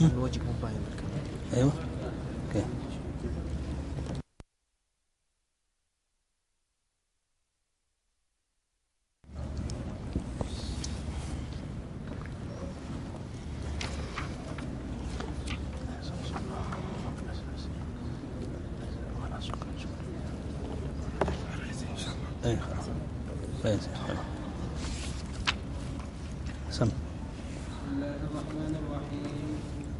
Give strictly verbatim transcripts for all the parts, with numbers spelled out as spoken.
الوجه مباين بالكلام. أيوة اوكي. أي خلاص كويس خلاص سم. بسم الله الرحمن الرحيم.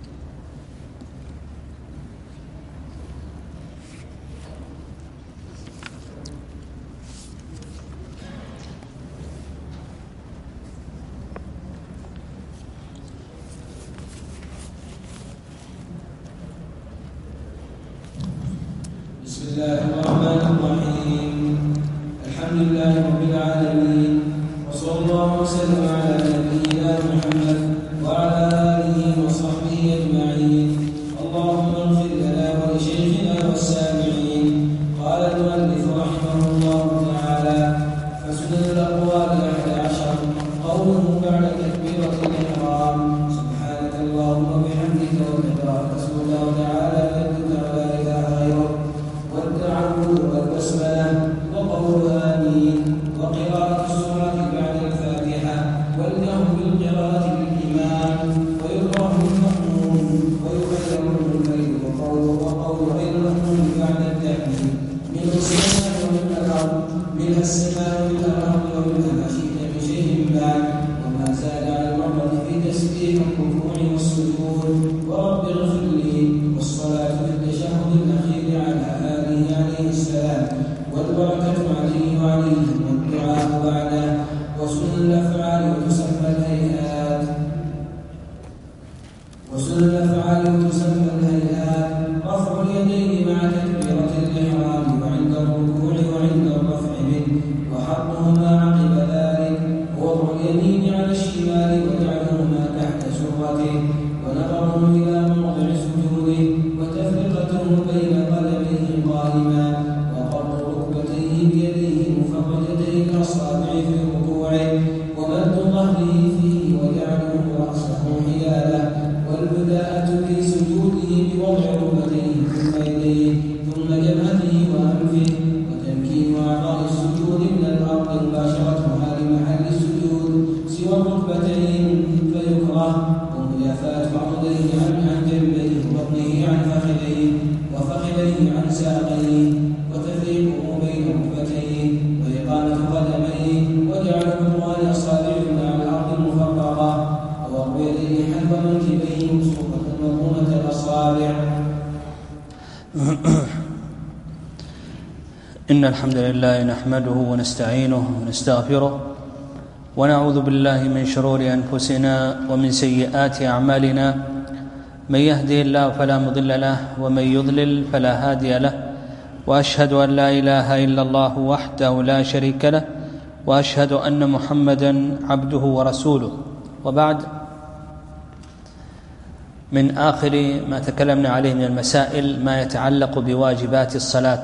بسم الله الرحمن الرحيم. الحمد لله رب العالمين، وصلى الله وسلم على نبينا محمد وعلى آله وصحبه أجمعين. اللهم اغفر لنا ولشيخنا والسامعين. قال المؤلف رحمه الله تعالى: فسنن الأقوال أحد عشر قوله بعد تكبيرة الإحرام: سبحانك اللهم وبحمدك وتبارك اسمك وتعالى جدك ولا إله غيرك، والتعوذ والبسملة، وقول آمين، وقراءة السورة بعد الفاتحة، والجهر بالقراءة بالإمام، ويكره المأمون، ويخير المنفرد وقول وقول غير المأمون بعد التحميد، منه السماع ومن الأرض، منها السماع من الأرض، ومنها ما شئت بشيء بعد، وما زاد على المرة في تسبيح الركوع والسجود، ورب اغفر لي، والصلاة في التشهد الأخير على آله عليه السلام، والبركة عليه وعليهم، والدعاء بعده، وسنن الأفعال وتسمى الهيئات وسنن الأفعال وتسمى الهيئات رفع اليدين مع تكبيرة الإحرام وعند الركوع وعند الرفع منه، وحطهما عقب ذلك، ووضع اليمين على الشمال وجعلهما تحت سرته، ونظره إلى موضع سجوده، وتفرقته بين قدميه قائما، وقرض ركبتيه بيديه مفرجتي الأصابع في ركوعه، ومد ظهره فيه، وجعله رأسه حياله، والبداءة في سجوده بوضع ركبتيه ثم يديه ثم جبهته وأنفه، وتمكين أعضاء السجود من الأرض مباشرتها لمحل السجود سوى الركبتين، فيكره ومجافاة عضديه عن جنبيه وبطنه عن فخذيه، وفخذيه عن ساقيه، وتفريقه بين ركبتيه، وإقامة قدميه، وجعل خطوان أصابعه مع الأرض المفرقة، ووضع يديه حذو منكبيه مبسوطة مضمومة الأصابع. إن الحمد لله نحمده ونستعينه ونستغفره، ونعوذ بالله من شرور أنفسنا ومن سيئات أعمالنا، من يهده الله فلا مضل له، ومن يضلل فلا هادي له، وأشهد أن لا إله إلا الله وحده لا شريك له، وأشهد أن محمدا عبده ورسوله. وبعد، من آخر ما تكلمنا عليه من المسائل ما يتعلق بواجبات الصلاة،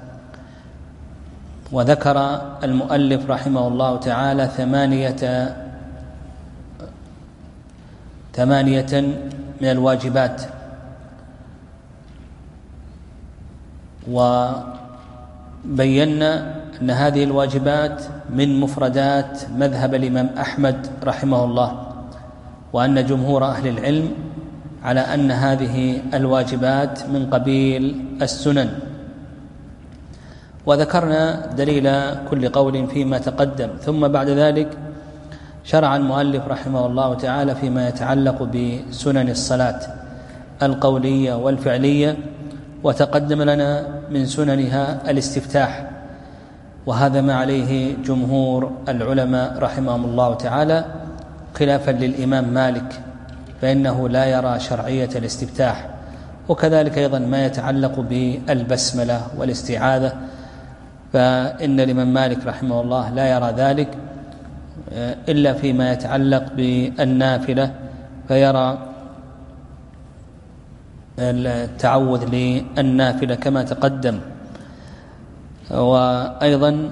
وذكر المؤلف رحمه الله تعالى ثمانية ثمانية من الواجبات، وبينا أن هذه الواجبات من مفردات مذهب الإمام أحمد رحمه الله، وأن جمهور أهل العلم على أن هذه الواجبات من قبيل السنن، وذكرنا دليل كل قول فيما تقدم. ثم بعد ذلك شرع المؤلف رحمه الله تعالى فيما يتعلق بسنن الصلاة القولية والفعلية، وتقدم لنا من سننها الاستفتاح، وهذا ما عليه جمهور العلماء رحمهم الله تعالى، خلافا للإمام مالك فإنه لا يرى شرعية الاستفتاح. وكذلك أيضا ما يتعلق بالبسملة والاستعاذة، فإن الإمام مالك رحمه الله لا يرى ذلك إلا فيما يتعلق بالنافلة، فيرى التعوذ للنافلة كما تقدم. وأيضا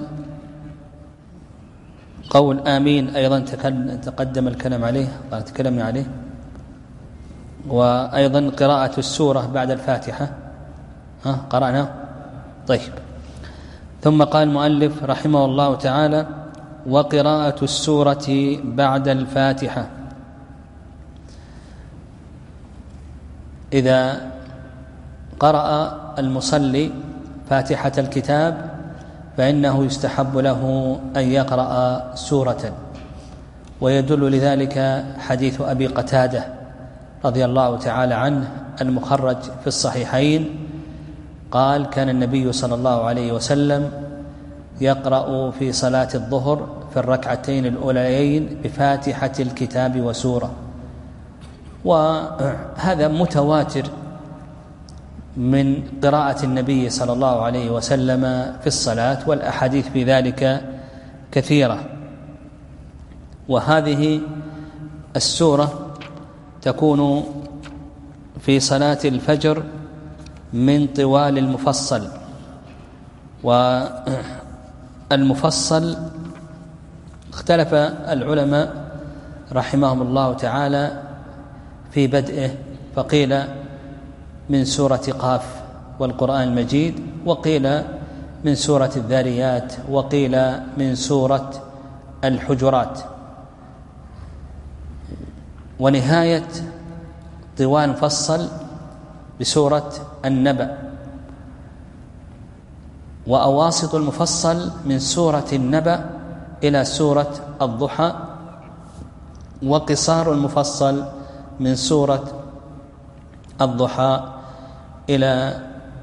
قول آمين أيضا تقدم الكلام عليه، تكلمنا عليه وأيضا قراءة السورة بعد الفاتحة. ها قرأنا؟ طيب. ثم قال المؤلف رحمه الله تعالى: وقراءة السورة بعد الفاتحة. إذا قرأ المصلي فاتحة الكتاب فإنه يستحب له أن يقرأ سورة، ويدل لذلك حديث أبي قتادة رضي الله تعالى عنه المخرج في الصحيحين، قال: كان النبي صلى الله عليه وسلم يقرأ في صلاة الظهر في الركعتين الأوليين بفاتحة الكتاب وسورة. وهذا متواتر من قراءة النبي صلى الله عليه وسلم في الصلاة، والأحاديث في ذلك كثيرة. وهذه السورة تكون في صلاة الفجر من طوال المفصل، والمفصل اختلف العلماء رحمهم الله تعالى في بدئه، فقيل من سورة قاف والقرآن المجيد، وقيل من سورة الذاريات، وقيل من سورة الحجرات. ونهاية طوال مفصل بسورة النبأ، وأواسط المفصل من سورة النبأ إلى سورة الضحى، وقصار المفصل من سورة الضحى إلى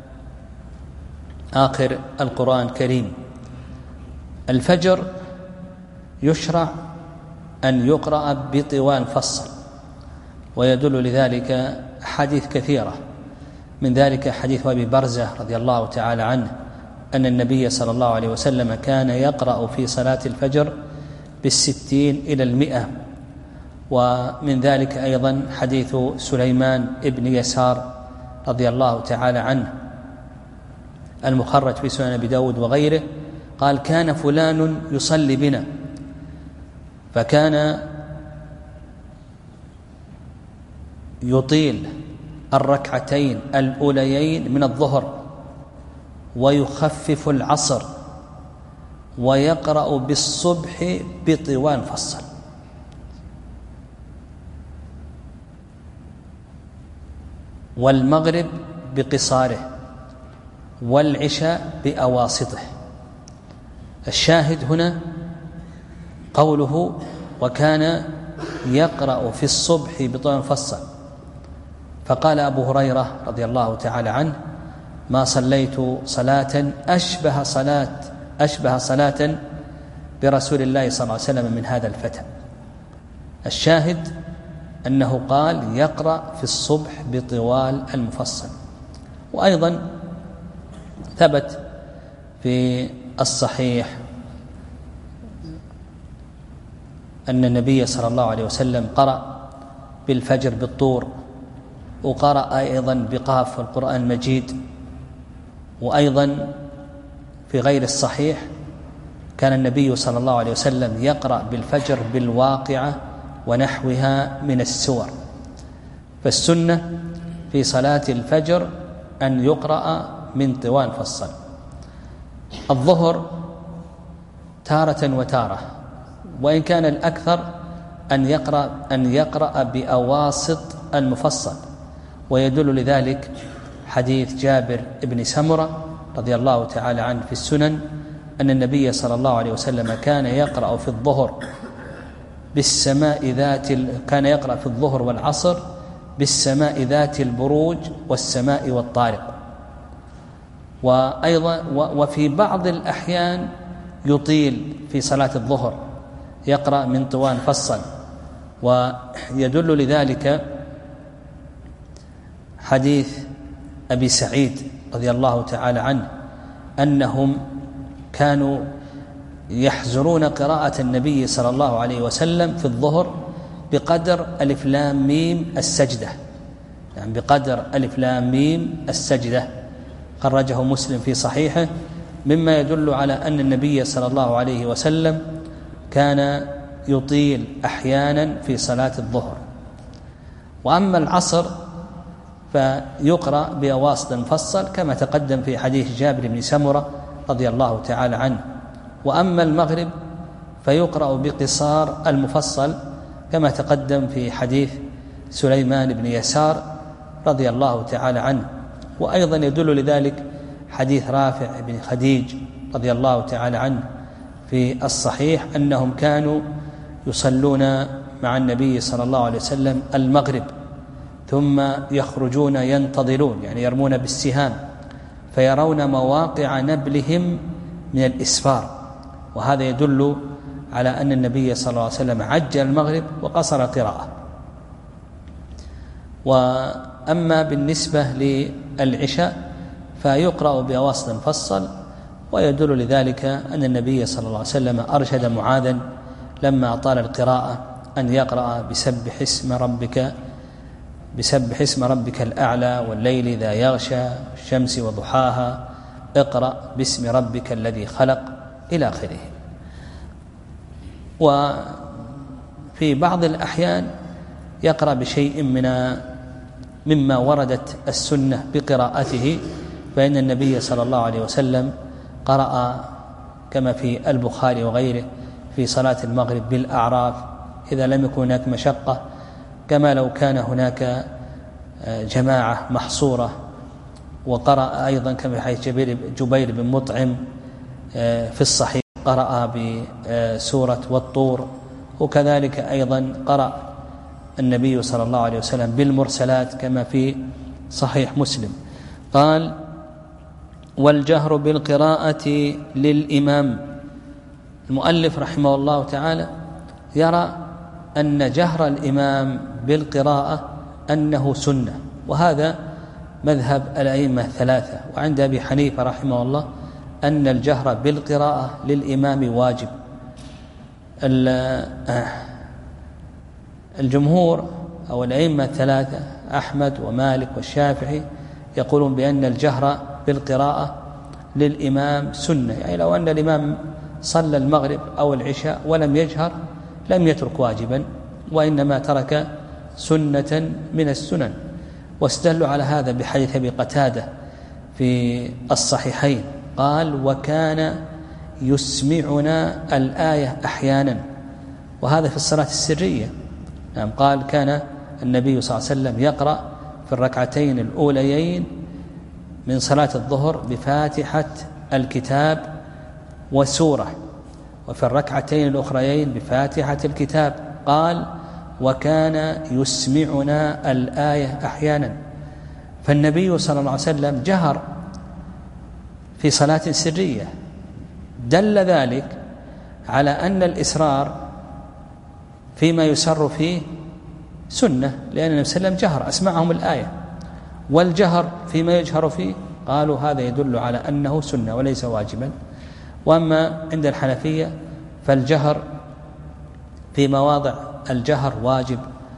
آخر القرآن الكريم. الفجر يشرع أن يقرأ بطوال مفصل، ويدل لذلك حديث كثيرة، من ذلك حديث أبي برزة رضي الله تعالى عنه أن النبي صلى الله عليه وسلم كان يقرأ في صلاة الفجر بالستين إلى المئة. ومن ذلك أيضا حديث سليمان ابن يسار رضي الله تعالى عنه المخرج في سنن أبي داود وغيره، قال: كان فلان يصلي بنا فكان يطيل الركعتين الأوليين من الظهر ويخفف العصر ويقرأ بالصبح بطوال مفصل. والمغرب بقصاره، والعشاء بأواسطه. الشاهد هنا قوله: وكان يقرأ في الصبح بطوال مفصل. فقال أبو هريرة رضي الله تعالى عنه: ما صليت صلاة أشبه صلاة أشبه صلاة برسول الله صلى الله عليه وسلم من هذا الفتى. الشاهد أنه قال يقرأ في الصبح بطوال المفصل. وأيضا ثبت في الصحيح أن النبي صلى الله عليه وسلم قرأ بالفجر بالطور، وقرأ أيضا بقاف القرآن المجيد. وأيضا في غير الصحيح كان النبي صلى الله عليه وسلم يقرأ بالفجر بالواقعة ونحوها من السور. فالسنة في صلاة الفجر أن يقرأ من طوال مفصل. الظهر تارة وتارة، وإن كان الأكثر أن يقرأ أن يقرأ بأواسط المفصل، ويدل لذلك حديث جابر بن سمرة رضي الله تعالى عنه في السنن أن النبي صلى الله عليه وسلم كان يقرأ في الظهر بالسماء ذات ال... كان يقرأ في الظهر والعصر بالسماء ذات البروج والسماء والطارق. وأيضا و... وفي بعض الأحيان يطيل في صلاة الظهر، يقرأ من طوال مفصل. ويدل لذلك حديث أبي سعيد رضي الله تعالى عنه أنهم كانوا يحزرون قراءة النبي صلى الله عليه وسلم في الظهر بقدر ألف لام ميم السجدة، يعني بقدر ألف لام ميم السجدة، خرجه مسلم في صحيحه، مما يدل على أن النبي صلى الله عليه وسلم كان يطيل أحيانا في صلاة الظهر. وأما العصر فيقرأ بواسط مفصل كما تقدم في حديث جابر بن سمرة رضي الله تعالى عنه. وأما المغرب فيقرأ بقصار المفصل كما تقدم في حديث سليمان بن يسار رضي الله تعالى عنه. وأيضا يدل لذلك حديث رافع بن خديج رضي الله تعالى عنه في الصحيح أنهم كانوا يصلون مع النبي صلى الله عليه وسلم المغرب ثم يخرجون ينتظرون، يعني يرمون بالسهام فيرون مواقع نبلهم من الإسفار، وهذا يدل على أن النبي صلى الله عليه وسلم عجل المغرب وقصر القراءة. وأما بالنسبة للعشاء فيقرأ بواسط مفصل، ويدل لذلك أن النبي صلى الله عليه وسلم أرشد معاذا لما أطال القراءة أن يقرأ بسبح اسم ربك بسبح اسم ربك الأعلى والليل إذا يغشى الشمس وضحاها اقرأ باسم ربك الذي خلق إلى آخره. وفي بعض الأحيان يقرأ بشيء من مما وردت السنة بقراءته، فإن النبي صلى الله عليه وسلم قرأ كما في البخاري وغيره في صلاة المغرب بالأعراف إذا لم يكن هناك مشقة، كما لو كان هناك جماعة محصورة. وقرأ أيضا كما في حديث جبير بن مطعم في الصحيح قرأ بسورة والطور. وكذلك أيضا قرأ النبي صلى الله عليه وسلم بالمرسلات كما في صحيح مسلم. قال: والجهر بالقراءة للإمام. المؤلف رحمه الله تعالى يرى أن جهر الإمام بالقراءة أنه سنة، وهذا مذهب الأئمة الثلاثة. وعند أبي حنيفة رحمه الله أن الجهر بالقراءة للإمام واجب. الجمهور أو الأئمة الثلاثة أحمد ومالك والشافعي يقولون بأن الجهر بالقراءة للإمام سنة، يعني لو أن الإمام صلى المغرب أو العشاء ولم يجهر لم يترك واجبا، وإنما ترك سنة من السنن. واستدلوا على هذا بحديث أبي قتادة في الصحيحين قال: وكان يسمعنا الآية أحيانا، وهذا في الصلاة السرية. نعم، قال: كان النبي صلى الله عليه وسلم يقرأ في الركعتين الأوليين من صلاة الظهر بفاتحة الكتاب وسورة، وفي الركعتين الأخريين بفاتحة الكتاب. قال: وكان يسمعنا الآية أحيانا. فالنبي صلى الله عليه وسلم جهر في صلاة سرية، دل ذلك على أن الإسرار فيما يسر فيه سنة، لأن النبي صلى الله عليه وسلم جهر أسمعهم الآية، والجهر فيما يجهر فيه قالوا هذا يدل على أنه سنة وليس واجبا. وأما عند الحنفية فالجهر في مواضع الجهر واجب،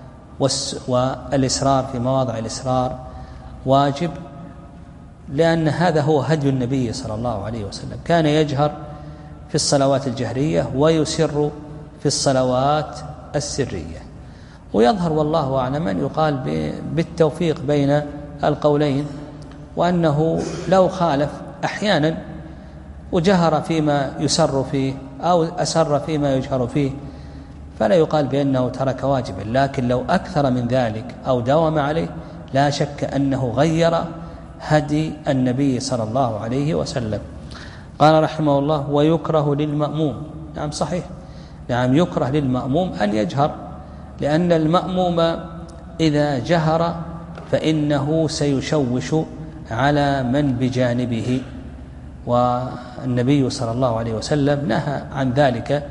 والإسرار في مواضع الإسرار واجب، لأن هذا هو هدي النبي صلى الله عليه وسلم، كان يجهر في الصلوات الجهرية ويسر في الصلوات السرية. ويظهر والله أعلم أن يقال بالتوفيق بين القولين، وأنه لو خالف أحيانا وجهر فيما يسر فيه أو أسر فيما يجهر فيه فلا يقال بأنه ترك واجبا، لكن لو أكثر من ذلك أو داوم عليه لا شك أنه غير هدي النبي صلى الله عليه وسلم. قال رحمه الله: ويكره للمأموم. نعم صحيح، نعم يكره للمأموم أن يجهر، لأن المأموم إذا جهر فإنه سيشوش على من بجانبه، والنبي صلى الله عليه وسلم نهى عن ذلك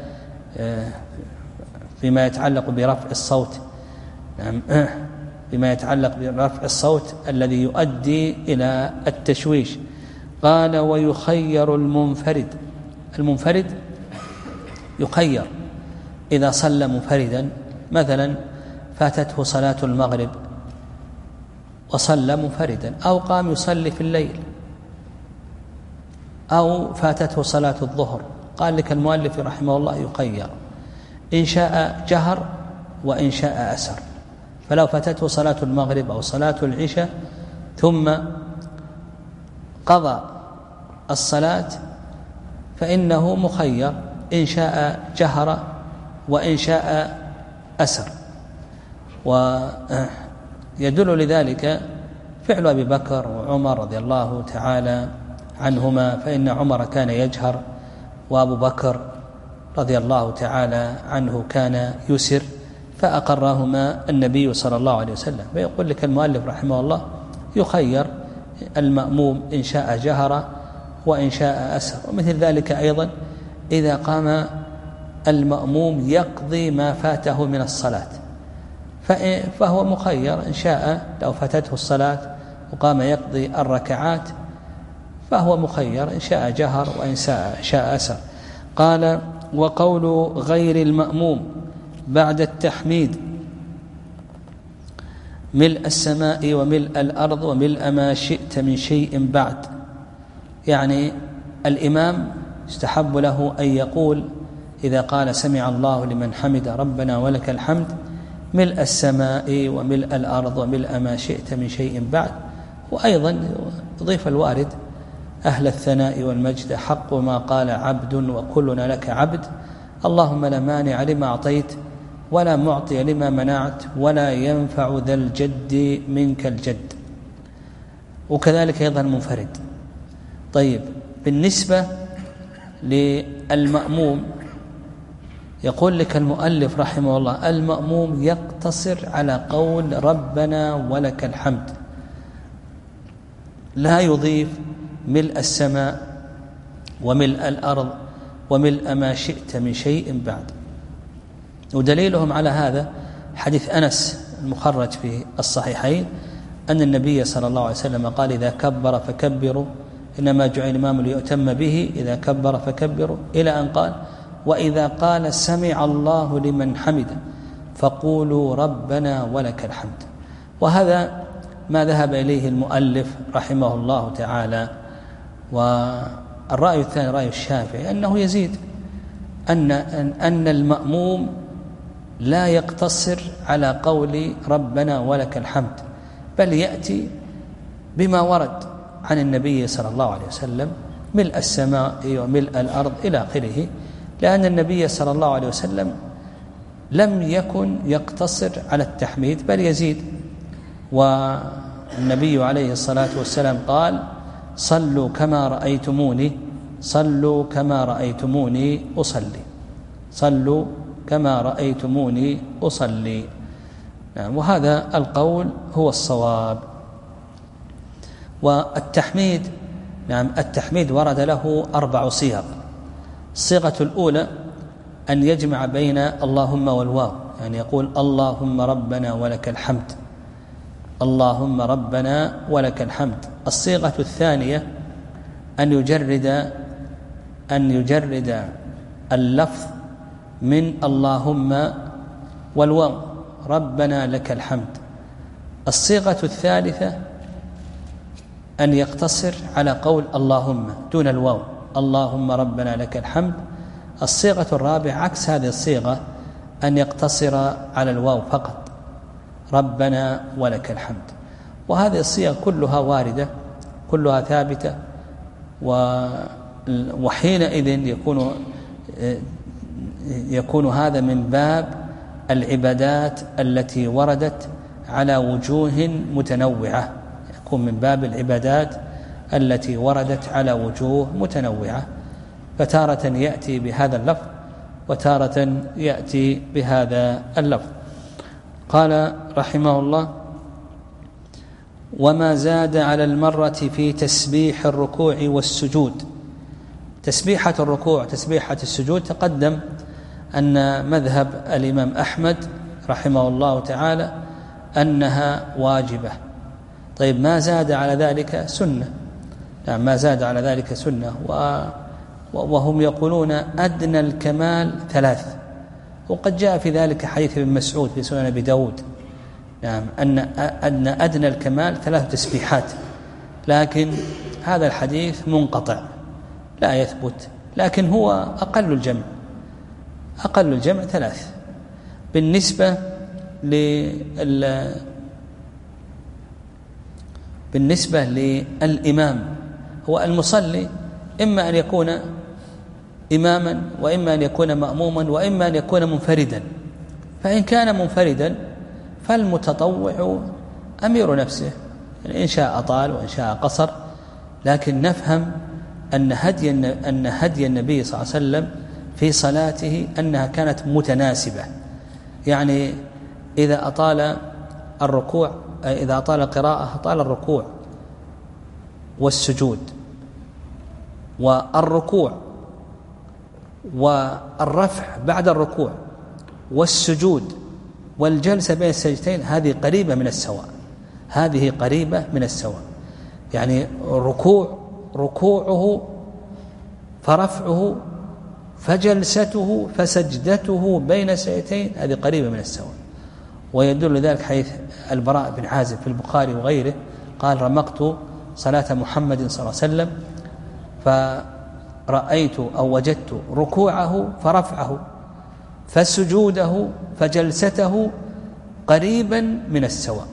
فيما يتعلق برفع الصوت، فيما يتعلق برفع الصوت الذي يؤدي إلى التشويش. قال: ويخير المنفرد. المنفرد يخير إذا صلى منفردا، مثلا فاتته صلاة المغرب وصلى منفردا، أو قام يصلي في الليل، أو فاتته صلاة الظهر، قال لك المؤلف رحمه الله يخير، إن شاء جهر وإن شاء أسر، فلو فاتته صلاة المغرب أو صلاة العشاء ثم قضى الصلاة فإنه مخير، إن شاء جهر وإن شاء أسر. ويدل لذلك فعل أبي بكر وعمر رضي الله تعالى عنهما، فإن عمر كان يجهر وأبو بكر رضي الله تعالى عنه كان يسر، فأقرهما النبي صلى الله عليه وسلم. فيقول لك المؤلف رحمه الله يخير المأموم إن شاء جهر وإن شاء أسر. ومثل ذلك أيضا إذا قام المأموم يقضي ما فاته من الصلاة فهو مخير، إن شاء لو فاتته الصلاة وقام يقضي الركعات فهو مخير، إن شاء جهر وإن شاء أسر. قال: وقول غير المأموم بعد التحميد ملء السماء وملء الأرض وملء ما شئت من شيء بعد، يعني الإمام يستحب له أن يقول إذا قال سمع الله لمن حمد ربنا ولك الحمد ملء السماء وملء الأرض وملء ما شئت من شيء بعد. وأيضا يضيف الوارد أهل الثناء والمجد حق ما قال عبد وكلنا لك عبد، اللهم لا مانع لما أعطيت ولا معطي لما منعت ولا ينفع ذا الجد منك الجد. وكذلك أيضا منفرد. طيب، بالنسبة للمأموم يقول لك المؤلف رحمه الله المأموم يقتصر على قول ربنا ولك الحمد، لا يضيف ملء السماء وملء الأرض وملء ما شئت من شيء بعد. ودليلهم على هذا حديث أنس المخرج في الصحيحين أن النبي صلى الله عليه وسلم قال: إذا كبر فكبروا إنما جعل الإمام ليؤتم به، إذا كبر فكبروا، إلى أن قال: وإذا قال سمع الله لمن حمده فقولوا ربنا ولك الحمد. وهذا ما ذهب إليه المؤلف رحمه الله تعالى. والرأي الثاني رأي الشافعي أنه يزيد، أن, أن المأموم لا يقتصر على قول ربنا ولك الحمد، بل يأتي بما ورد عن النبي صلى الله عليه وسلم ملء السماء وملء الأرض إلى آخره، لأن النبي صلى الله عليه وسلم لم يكن يقتصر على التحميد بل يزيد. والنبي عليه الصلاة والسلام قال: صلوا كما رأيتموني صلوا كما رأيتموني أصلي صلوا كما رأيتموني أصلي. نعم، وهذا القول هو الصواب. والتحميد نعم التحميد ورد له أربع صيغ. الصيغة الأولى أن يجمع بين اللهم والواو، يعني يقول اللهم ربنا ولك الحمد اللهم ربنا ولك الحمد. الصيغة الثانية أن يجرد أن يجرد اللفظ من اللهم والواو ربنا لك الحمد. الصيغة الثالثة أن يقتصر على قول اللهم دون الواو اللهم ربنا لك الحمد. الصيغة الرابعة عكس هذه الصيغة، أن يقتصر على الواو فقط ربنا ولك الحمد. وهذه الصيغ كلها واردة كلها ثابتة، وحينئذ يكون يكون هذا من باب العبادات التي وردت على وجوه متنوعة، يكون من باب العبادات التي وردت على وجوه متنوعة، فتارة يأتي بهذا اللفظ وتارة يأتي بهذا اللفظ. قال رحمه الله: وما زاد على المرة في تسبيح الركوع والسجود. تسبيحة الركوع تسبيحة السجود تقدم أن مذهب الإمام أحمد رحمه الله تعالى أنها واجبة. طيب، ما زاد على ذلك سنة. يعني ما زاد على ذلك سنة، وهم يقولون أدنى الكمال ثلاث. وقد جاء في ذلك حديث ابن مسعود في سنن أبي داود، نعم أن أن أدنى الكمال ثلاث تسبيحات، لكن هذا الحديث منقطع لا يثبت، لكن هو أقل الجمع أقل الجمع ثلاث. بالنسبة بالنسبة للإمام هو المصلي إما أن يكون إماما وإما أن يكون مأموما وإما أن يكون منفردا. فإن كان منفردا فالمتطوع أمير نفسه، يعني إن شاء أطال وإن شاء قصر، لكن نفهم أن هدي أن هدي النبي صلى الله عليه وسلم في صلاته أنها كانت متناسبة، يعني إذا أطال الركوع إذا أطال القراءة أطال الركوع والسجود، والركوع والرفع بعد الركوع والسجود والجلسة بين السجدتين هذه قريبة من السواء، هذه قريبة من السواء، يعني ركوع ركوعه فرفعه فجلسته فسجدته بين السجدتين هذه قريبة من السواء. ويدل ذلك حيث البراء بن عازب في البخاري وغيره قال: رمقت صلاة محمد صلى الله عليه وسلم فرأيت أو وجدت ركوعه فرفعه فسجوده فجلسته قريبا من السواء.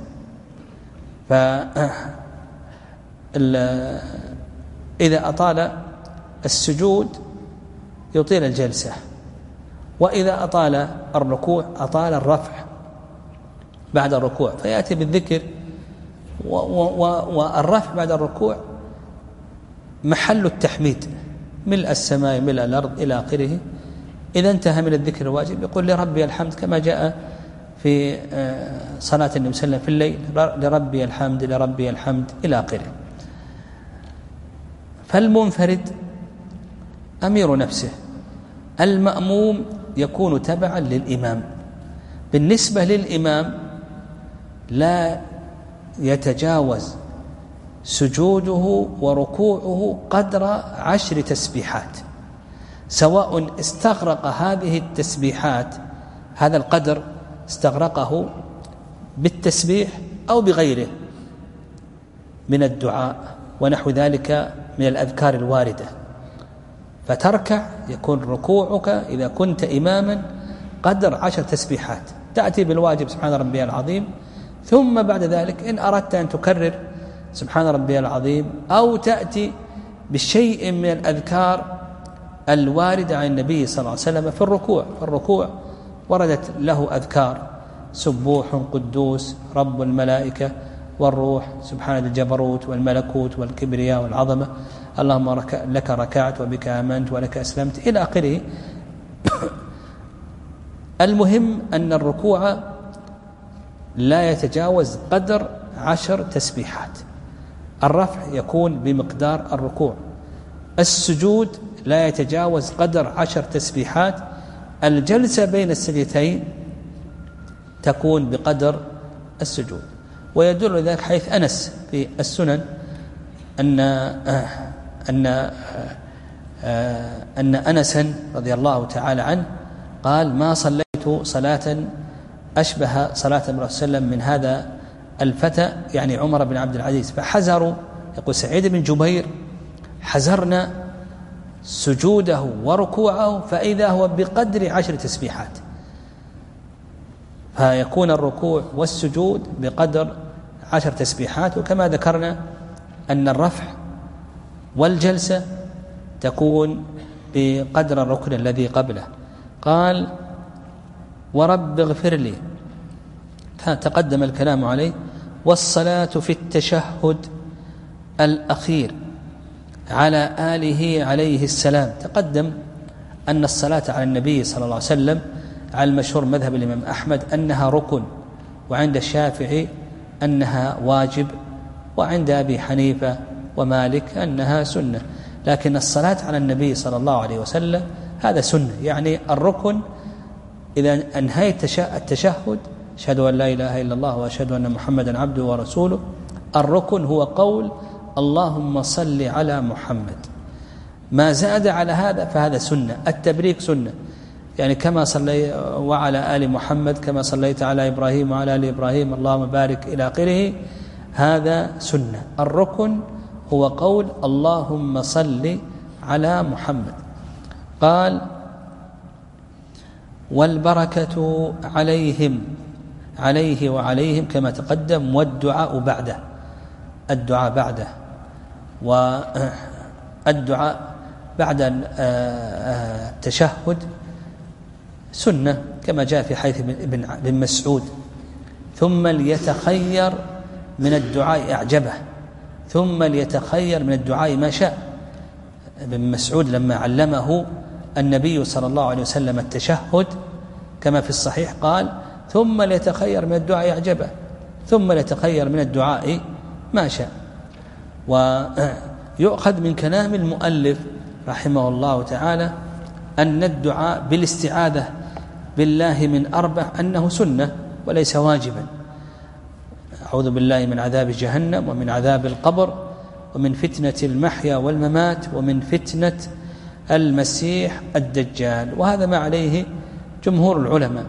فإذا أطال السجود يطيل الجلسة، وإذا أطال الركوع أطال الرفع بعد الركوع، فيأتي بالذكر. والرفع بعد الركوع محل التحميد، ملء السماء ملء الأرض إلى آخره. إذا انتهى من الذكر الواجب يقول لربي الحمد كما جاء في صلاة النبي صلى الله عليه وسلم في الليل: لربي الحمد لربي الحمد إلى آخره. فالمنفرد أمير نفسه، المأموم يكون تبعا للإمام. بالنسبة للإمام لا يتجاوز سجوده وركوعه قدر عشر تسبيحات، سواء استغرق هذه التسبيحات هذا القدر استغرقه بالتسبيح أو بغيره من الدعاء ونحو ذلك من الأذكار الواردة. فتركع يكون ركوعك إذا كنت إماما قدر عشر تسبيحات، تأتي بالواجب سبحان ربي العظيم، ثم بعد ذلك إن أردت أن تكرر سبحان ربي العظيم أو تأتي بشيء من الأذكار الواردة عن النبي صلى الله عليه وسلم في الركوع. الركوع وردت له أذكار: سبوح قدوس رب الملائكة والروح، سبحان الجبروت والملكوت والكبرياء والعظمة، اللهم لك ركعت وبك آمنت ولك أسلمت إلى آخره. المهم أن الركوع لا يتجاوز قدر عشر تسبيحات، الرفع يكون بمقدار الركوع، السجود لا يتجاوز قدر عشر تسبيحات، الجلسة بين السجدتين تكون بقدر السجود. ويدل ذلك حيث أنس في السنن أن أن أن أنسا رضي الله تعالى عنه قال: ما صليت صلاة أشبه صلاة النبي صلى الله عليه وسلم من هذا الفتى، يعني عمر بن عبد العزيز، فحذروا، يقول سعيد بن جبير: حذرنا سجوده وركوعه فإذا هو بقدر عشر تسبيحات، فيكون الركوع والسجود بقدر عشر تسبيحات. وكما ذكرنا أن الرفع والجلسة تكون بقدر الركن الذي قبله. قال: ورب اغفر لي، تقدم الكلام عليه. والصلاة في التشهد الأخير على آله عليه السلام، تقدم أن الصلاة على النبي صلى الله عليه وسلم على المشهور مذهب الإمام أحمد أنها ركن، وعند الشافعي أنها واجب، وعند أبي حنيفة ومالك أنها سنة. لكن الصلاة على النبي صلى الله عليه وسلم هذا سنة، يعني الركن إذا أنهيت التشهد أشهد أن لا إله إلا الله وأشهد أن محمدا عبده ورسوله، الركن هو قول اللهم صل على محمد، ما زاد على هذا فهذا سنة. التبريك سنة، يعني كما صلي وعلى آل محمد كما صليت على إبراهيم وعلى آل إبراهيم اللهم بارك إلى آخره، هذا سنة. الركن هو قول اللهم صل على محمد. قال: والبركة عليهم عليه وعليهم كما تقدم، والدعاء بعده، الدعاء بعده، والدعاء بعد التشهد سنة كما جاء في حديث ابن مسعود: ثم ليتخير من الدعاء أعجبه، ثم ليتخير من الدعاء ما شاء. ابن مسعود لما علمه النبي صلى الله عليه وسلم التشهد كما في الصحيح قال: ثم ليتخير من الدعاء أعجبه، ثم ليتخير من الدعاء ما شاء. ويؤخذ من كلام المؤلف رحمه الله تعالى أن الدعاء بالاستعاذة بالله من أربع أنه سنة وليس واجبا: أعوذ بالله من عذاب جهنم، ومن عذاب القبر، ومن فتنة المحيا والممات، ومن فتنة المسيح الدجال. وهذا ما عليه جمهور العلماء.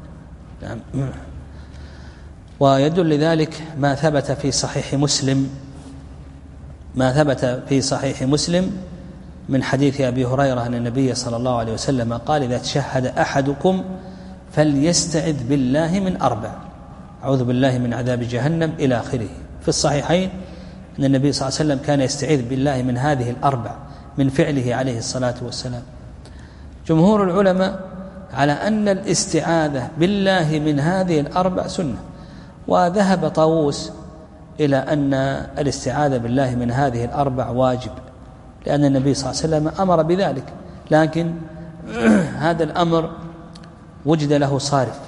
ويدل لذلك ما ثبت في صحيح مسلم ما ثبت في صحيح مسلم من حديث أبي هريرة أن النبي صلى الله عليه وسلم قال: إذا تشهد أحدكم فليستعذ بالله من أربع: أعوذ بالله من عذاب جهنم إلى آخره. في الصحيحين أن النبي صلى الله عليه وسلم كان يستعيذ بالله من هذه الأربع من فعله عليه الصلاة والسلام. جمهور العلماء على أن الاستعاذة بالله من هذه الأربع سنة، وذهب طاووس إلى أن الاستعاذة بالله من هذه الأربع واجب، لأن النبي صلى الله عليه وسلم أمر بذلك، لكن هذا الأمر وجد له صارف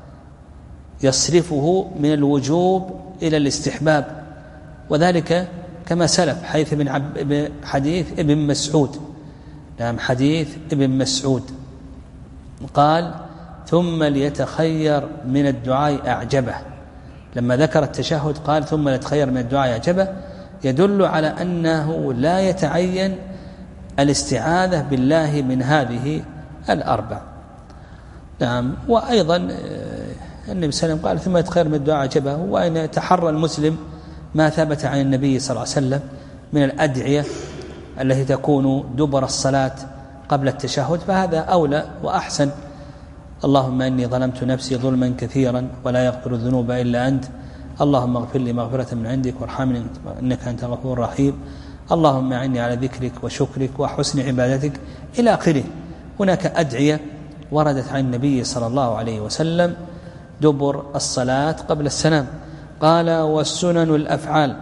يصرفه من الوجوب إلى الاستحباب، وذلك كما سلف حديث ابن عب... حديث ابن مسعود. نعم، حديث ابن مسعود قال: ثم ليتخير من الدعاء أعجبه. لما ذكر التشهد قال: ثم ليتخير من الدعاء أعجبه، يدل على أنه لا يتعين الاستعاذة بالله من هذه الأربع. نعم. وأيضا النبي صلى الله عليه وسلم قال: ثم يتخير من الدعاء أعجبه، وأن يتحرى المسلم ما ثبت عن النبي صلى الله عليه وسلم من الأدعية التي تكون دبر الصلاة قبل التشهد، فهذا أولى وأحسن. اللهم إني ظلمت نفسي ظلما كثيرا ولا يغفر الذنوب إلا أنت، اللهم اغفر لي مغفرة من عندك وارحمني إنك أنت الغفور الرحيم، اللهم أعني على ذكرك وشكرك وحسن عبادتك إلى آخره. هناك أدعية وردت عن النبي صلى الله عليه وسلم دبر الصلاة قبل السلام. قال: والسنن الأفعال،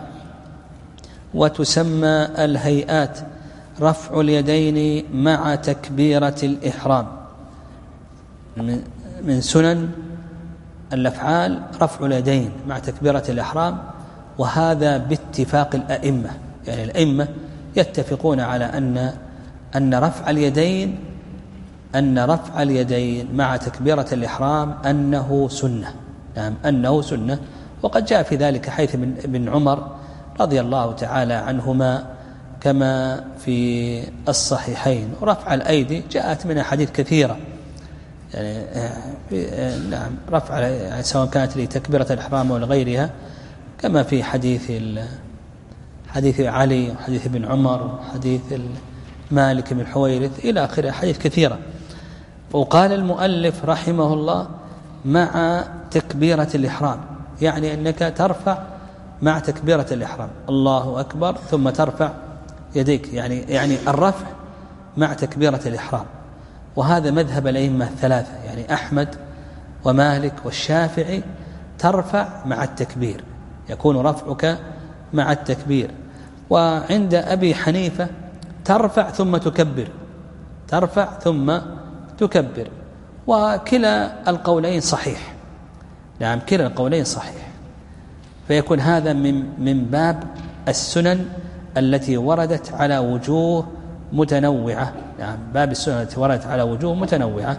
وتسمى الهيئات رفع اليدين مع تكبيرة الإحرام. من سنن الأفعال رفع اليدين مع تكبيرة الإحرام، وهذا باتفاق الأئمة، يعني الأئمة يتفقون على أن أن رفع اليدين أن رفع اليدين مع تكبيرة الإحرام أنه سنة. نعم، أنه سنة. وقد جاء في ذلك حيث من ابن عمر رضي الله تعالى عنهما كما في الصحيحين. ورفع الأيدي جاءت من حديث كثيرة، يعني نعم رفع يعني سواء كانت لتكبيرة الإحرام أو لغيرها، كما في حديث حديث علي وحديث ابن عمر وحديث مالك بن حويرث إلى آخره، حديث كثيرة. وقال المؤلف رحمه الله: مع تكبيرة الإحرام، يعني أنك ترفع مع تكبيرة الإحرام الله أكبر ثم ترفع يديك، يعني يعني الرفع مع تكبيرة الإحرام. وهذا مذهب الأئمة الثلاثة، يعني أحمد ومالك والشافعي، ترفع مع التكبير، يكون رفعك مع التكبير. وعند أبي حنيفة ترفع ثم تكبر، ترفع ثم تكبر. وكلا القولين صحيح. نعم، كلا القولين صحيح. فيكون هذا من من باب السنن التي وردت على وجوه متنوعة. نعم، باب السنن التي وردت على وجوه متنوعة.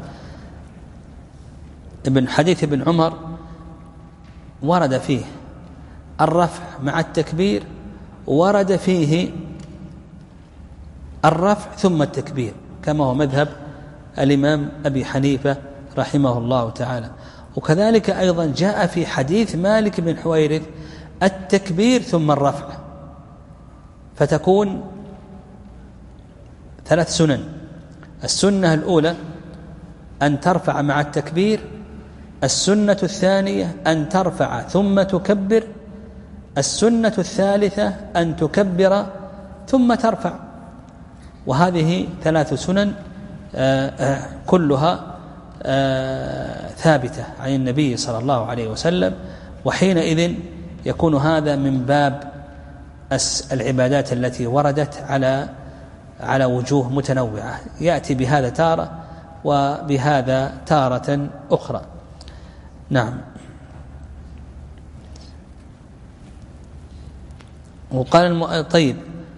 ابن حديث ابن عمر ورد فيه الرفع مع التكبير، ورد فيه الرفع ثم التكبير، كما هو مذهب الإمام أبي حنيفة رحمه الله تعالى. وكذلك أيضا جاء في حديث مالك بن حويرث التكبير ثم الرفع، فتكون ثلاث سنن. السنة الأولى أن ترفع مع التكبير، السنة الثانية أن ترفع ثم تكبر. السنة الثالثة أن تكبر ثم ترفع. وهذه ثلاث سنن كلها ثابتة عن النبي صلى الله عليه وسلم، وحينئذ يكون هذا من باب العبادات التي وردت على على وجوه متنوعة، يأتي بهذا تارة وبهذا تارة أخرى. نعم. وقال الم... طيب،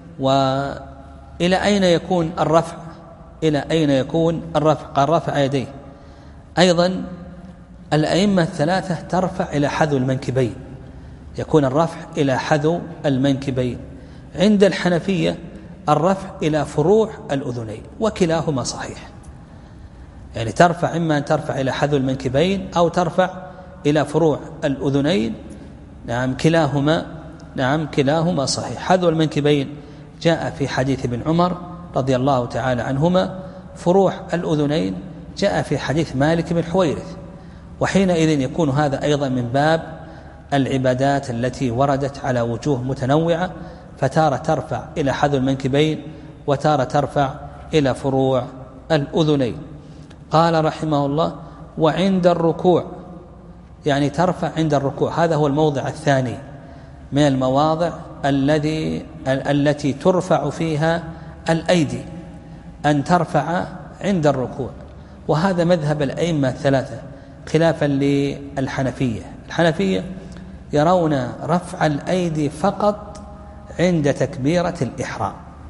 وإلى أين يكون الرفع؟ إلى أين يكون الرفع؟ قال رفع يديه. أيضا الأئمة الثلاثة ترفع إلى حذو المنكبين، يكون الرفع إلى حذو المنكبين. عند الحنفية الرفع إلى فروع الأذنين، وكلاهما صحيح، يعني ترفع إما أن ترفع إلى حذو المنكبين أو ترفع إلى فروع الأذنين. نعم كلاهما نعم كلاهما صحيح. حذو المنكبين جاء في حديث ابن عمر رضي الله تعالى عنهما، فروع الأذنين جاء في حديث مالك بن حويرث. وحينئذ يكون هذا أيضا من باب العبادات التي وردت على وجوه متنوعة، فتارة ترفع إلى حذو المنكبين وتارة ترفع إلى فروع الأذنين. قال رحمه الله: وعند الركوع، يعني ترفع عند الركوع. هذا هو الموضع الثاني من المواضع الذي التي ترفع فيها الأيدي، أن ترفع عند الركوع. وهذا مذهب الأئمة الثلاثة خلافا للحنفية. الحنفية يرون رفع الأيدي فقط عند تكبيرة الإحرام،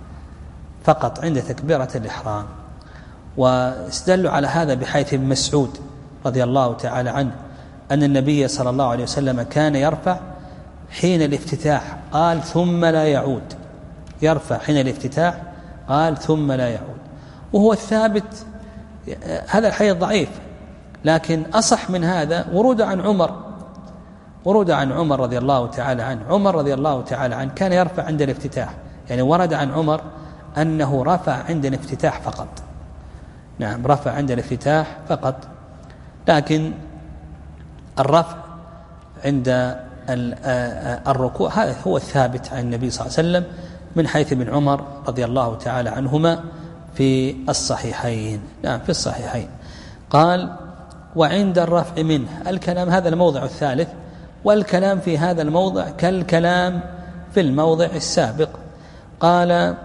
فقط عند تكبيرة الإحرام. واستدلوا على هذا بحيث ابن مسعود رضي الله تعالى عنه أن النبي صلى الله عليه وسلم كان يرفع حين الافتتاح، قال ثم لا يعود. يرفع حين الافتتاح قال ثم لا يعود. وهو الثابت، هذا الحديث ضعيف، لكن أصح من هذا ورود عن عمر ورود عن عمر رضي الله تعالى عنه. عمر رضي الله تعالى عنه كان يرفع عند الافتتاح، يعني ورد عن عمر أنه رفع عند الافتتاح فقط. نعم، رفع عند الافتتاح فقط، لكن الرفع عند الركوع هذا هو الثابت عن النبي صلى الله عليه وسلم من حيث ابن عمر رضي الله تعالى عنهما في الصحيحين. نعم في الصحيحين. قال: وعند الرفع منه. الكلام، هذا الموضع الثالث، والكلام في هذا الموضع كالكلام في الموضع السابق. قال: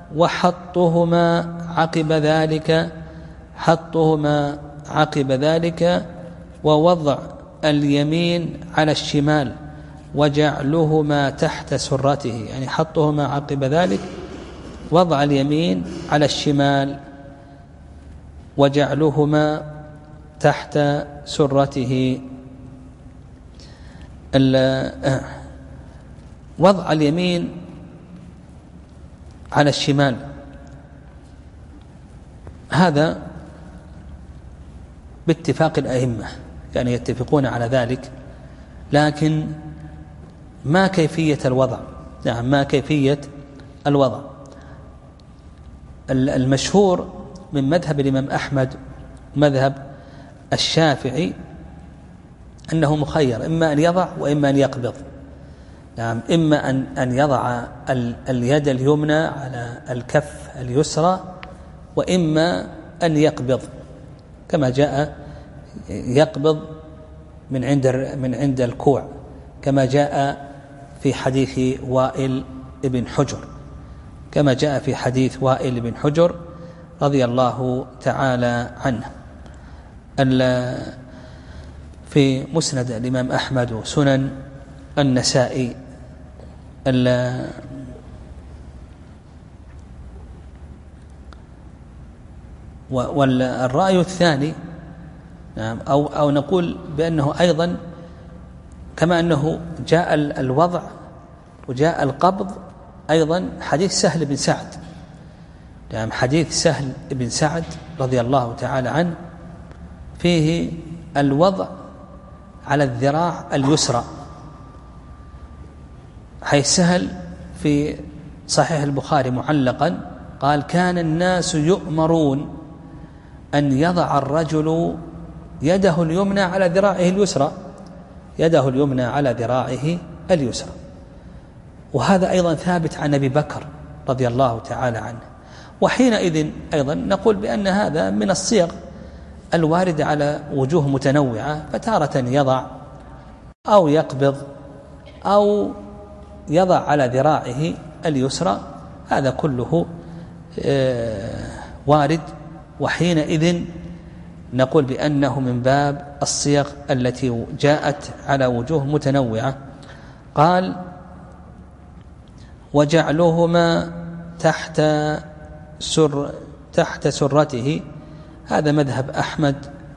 وحطهما عقب ذلك حطهما عقب ذلك ووضع اليمين على الشمال وجعلهما تحت سرته، يعني حطهما عقب ذلك وضع اليمين على الشمال وجعلهما تحت سرته. وضع اليمين على الشمال هذا باتفاق الأئمة، يعني يتفقون على ذلك، لكن ما كيفية الوضع؟ نعم ما كيفية الوضع؟ المشهور من مذهب الإمام أحمد مذهب الشافعي أنه مخير، إما أن يضع وإما أن يقبض. نعم، إما أن أن يضع اليد اليمنى على الكف اليسرى، وإما أن يقبض كما جاء يقبض من عند من عند الكوع، كما جاء في حديث وائل بن حجر كما جاء في حديث وائل بن حجر رضي الله تعالى عنه. في مسند الإمام أحمد وسنن النسائي والرأي الثاني، أو أو نقول بأنه أيضا كما أنه جاء الوضع وجاء القبض، أيضا حديث سهل بن سعد، يعني حديث سهل بن سعد رضي الله تعالى عنه فيه الوضع على الذراع اليسرى، حيث سهل في صحيح البخاري معلقا قال: كان الناس يؤمرون أن يضع الرجل يده اليمنى على ذراعه اليسرى، يده اليمنى على ذراعه اليسرى. وهذا أيضا ثابت عن أبي بكر رضي الله تعالى عنه. وحينئذ أيضا نقول بأن هذا من الصيغ الواردة على وجوه متنوعة، فتارة يضع أو يقبض أو يضع على ذراعه اليسرى، هذا كله وارد. وحينئذ نقول بأنه من باب الصيغ التي جاءت على وجوه متنوعة. قال وجعلهما تحت سر تحت سرته، هذا مذهب أحمد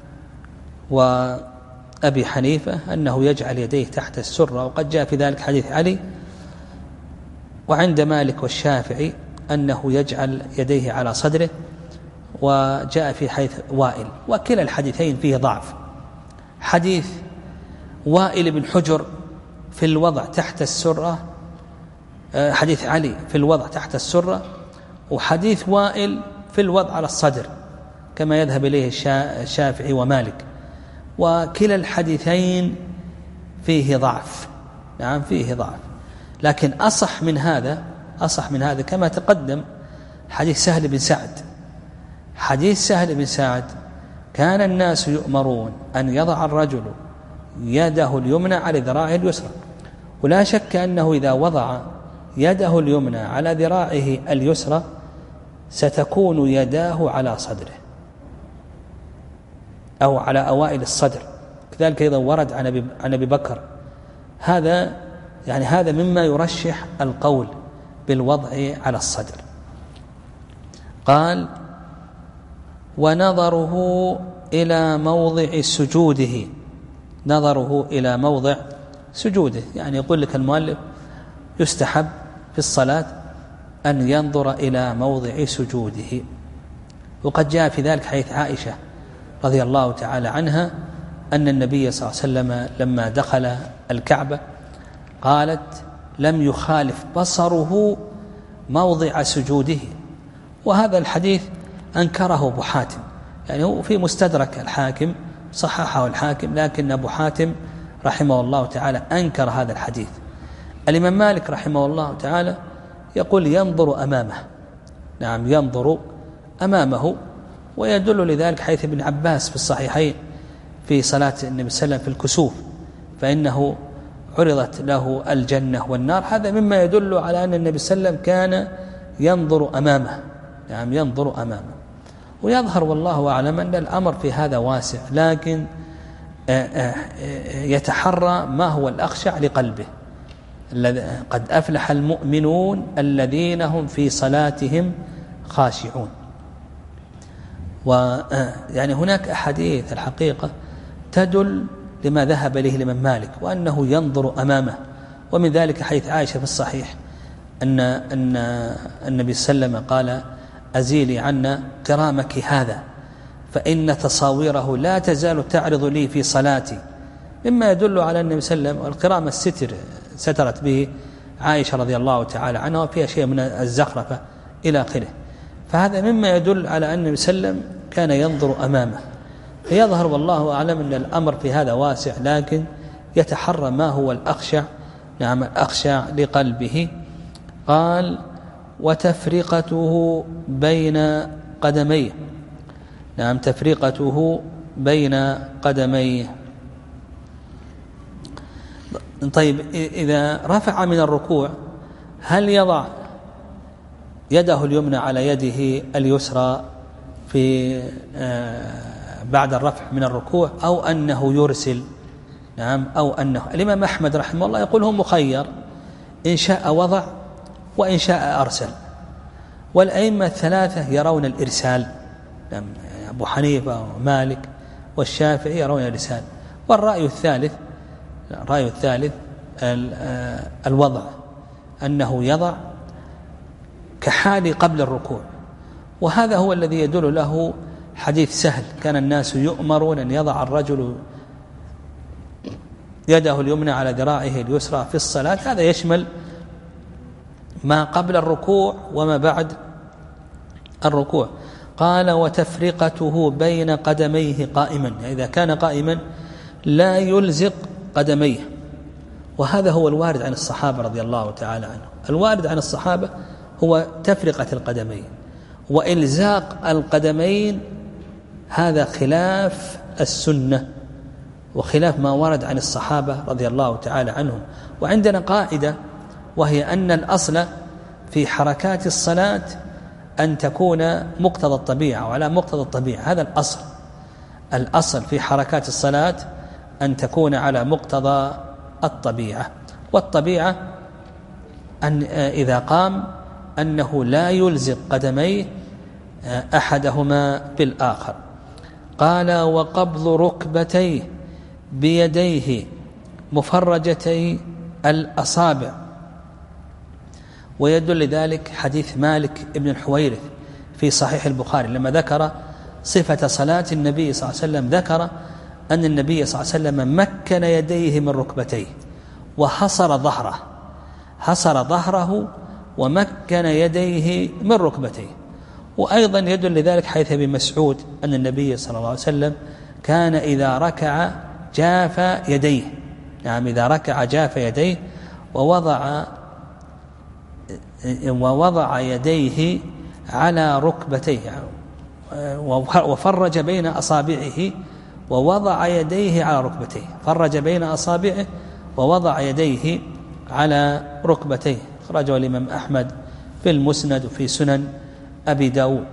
وأبي حنيفة أنه يجعل يديه تحت السرة، وقد جاء في ذلك حديث علي. وعند مالك والشافعي أنه يجعل يديه على صدره، وجاء في حديث وائل، وكلا الحديثين فيه ضعف. حديث وائل بن حجر في الوضع تحت السرة، حديث علي في الوضع تحت السرة، وحديث وائل في الوضع على الصدر كما يذهب إليه الشافعي ومالك، وكلا الحديثين فيه ضعف. نعم فيه ضعف، لكن أصح من هذا أصح من هذا كما تقدم حديث سهل بن سعد. حديث سهل بن سعد كان الناس يؤمرون أن يضع الرجل يده اليمنى على ذراعه اليسرى، ولا شك أنه إذا وضع يده اليمنى على ذراعه اليسرى ستكون يداه على صدره أو على أوائل الصدر. كذلك أيضا ورد عن أبي بكر. هذا يعني هذا مما يرشح القول بالوضع على الصدر. قال ونظره إلى موضع سجوده، نظره إلى موضع سجوده، يعني يقول لك المؤلف يستحب في الصلاة أن ينظر إلى موضع سجوده. وقد جاء في ذلك حديث عائشة رضي الله تعالى عنها أن النبي صلى الله عليه وسلم لما دخل الكعبة قالت لم يخالف بصره موضع سجوده. وهذا الحديث أنكره أبو حاتم، يعني هو في مستدرك الحاكم صححه الحاكم، لكن أبو حاتم رحمه الله تعالى أنكر هذا الحديث. الإمام مالك رحمه الله تعالى يقول ينظر أمامه. نعم ينظر أمامه، ويدل لذلك حديث ابن عباس في الصحيحين في صلاة النبي صلى الله عليه وسلم في الكسوف، فإنه عرضت له الجنة والنار. هذا مما يدل على أن النبي صلى الله عليه وسلم كان ينظر أمامه. نعم ينظر أمامه. ويظهر والله أعلم أن الأمر في هذا واسع، لكن يتحرى ما هو الأخشع لقلبه. قد أفلح المؤمنون الذين هم في صلاتهم خاشعون. ويعني هناك أحاديث الحقيقة تدل لما ذهب إليه الإمام مالك، وأنه ينظر أمامه. ومن ذلك حديث عائشة في الصحيح أن أن النبي صلى الله عليه وسلم قال أزيلي عنا كرامك هذا فإن تصاويره لا تزال تعرض لي في صلاتي، مما يدل على النبي صلى الله عليه وسلم. والقرام الستر سترت به عائشة رضي الله تعالى عنها، وفيها شيء من الزخرفة إلى آخره. فهذا مما يدل على أن النبي صلى الله عليه وسلم كان ينظر أمامه. فيظهر والله أعلم أن الأمر في هذا واسع، لكن يتحرى ما هو الأخشع. نعم الأخشع لقلبه. قال وتفرقته بين قدميه. نعم تفرقته بين قدميه. طيب إذا رفع من الركوع هل يضع يده اليمنى على يده اليسرى في بعد الرفع من الركوع، أو أنه يرسل؟ نعم أو أنه الإمام أحمد رحمه الله يقول هو مخير، إن شاء وضع وإن شاء أرسل. والأئمة الثلاثة يرون الإرسال، نعم أبو حنيفة ومالك والشافعي يرون الإرسال. والرأي الثالث الرأي الثالث الوضع، أنه يضع كحال قبل الركوع. وهذا هو الذي يدل له حديث سهل كان الناس يؤمرون أن يضع الرجل يده اليمنى على ذراعه اليسرى في الصلاة. هذا يشمل ما قبل الركوع وما بعد الركوع. قال وتفرقته بين قدميه قائما، يعني إذا كان قائما لا يلزق قدميه. وهذا هو الوارد عن الصحابة رضي الله تعالى عنهم. الوارد عن الصحابة هو تفرقة القدمين، وإلزاق القدمين هذا خلاف السنة وخلاف ما ورد عن الصحابة رضي الله تعالى عنهم. وعندنا قاعدة، وهي أن الأصل في حركات الصلاة أن تكون مقتضى الطبيعة وعلى مقتضى الطبيعة. هذا الأصل الأصل في حركات الصلاة أن تكون على مقتضى الطبيعة. والطبيعة أن إذا قام أنه لا يلزق قدميه أحدهما بالآخر. قال وقبض ركبتيه بيديه مفرجتي الأصابع. ويدل لذلك حديث مالك بن الحويرث في صحيح البخاري لما ذكر صفة صلاة النبي صلى الله عليه وسلم، ذكر أن النبي صلى الله عليه وسلم مكن يديه من ركبتيه وحصر ظهره حصر ظهره ومكن يديه من ركبتيه. وأيضا يدل لذلك حديث ابن مسعود أن النبي صلى الله عليه وسلم كان إذا ركع جاف يديه، نعم إذا ركع جاف يديه ووضع ووضع يديه على ركبتيه وفرج بين أصابعه ووضع يديه على ركبتيه، فرج بين أصابعه ووضع يديه على ركبتيه. أخرجه الإمام أحمد في المسند وفي سنن أبي داود.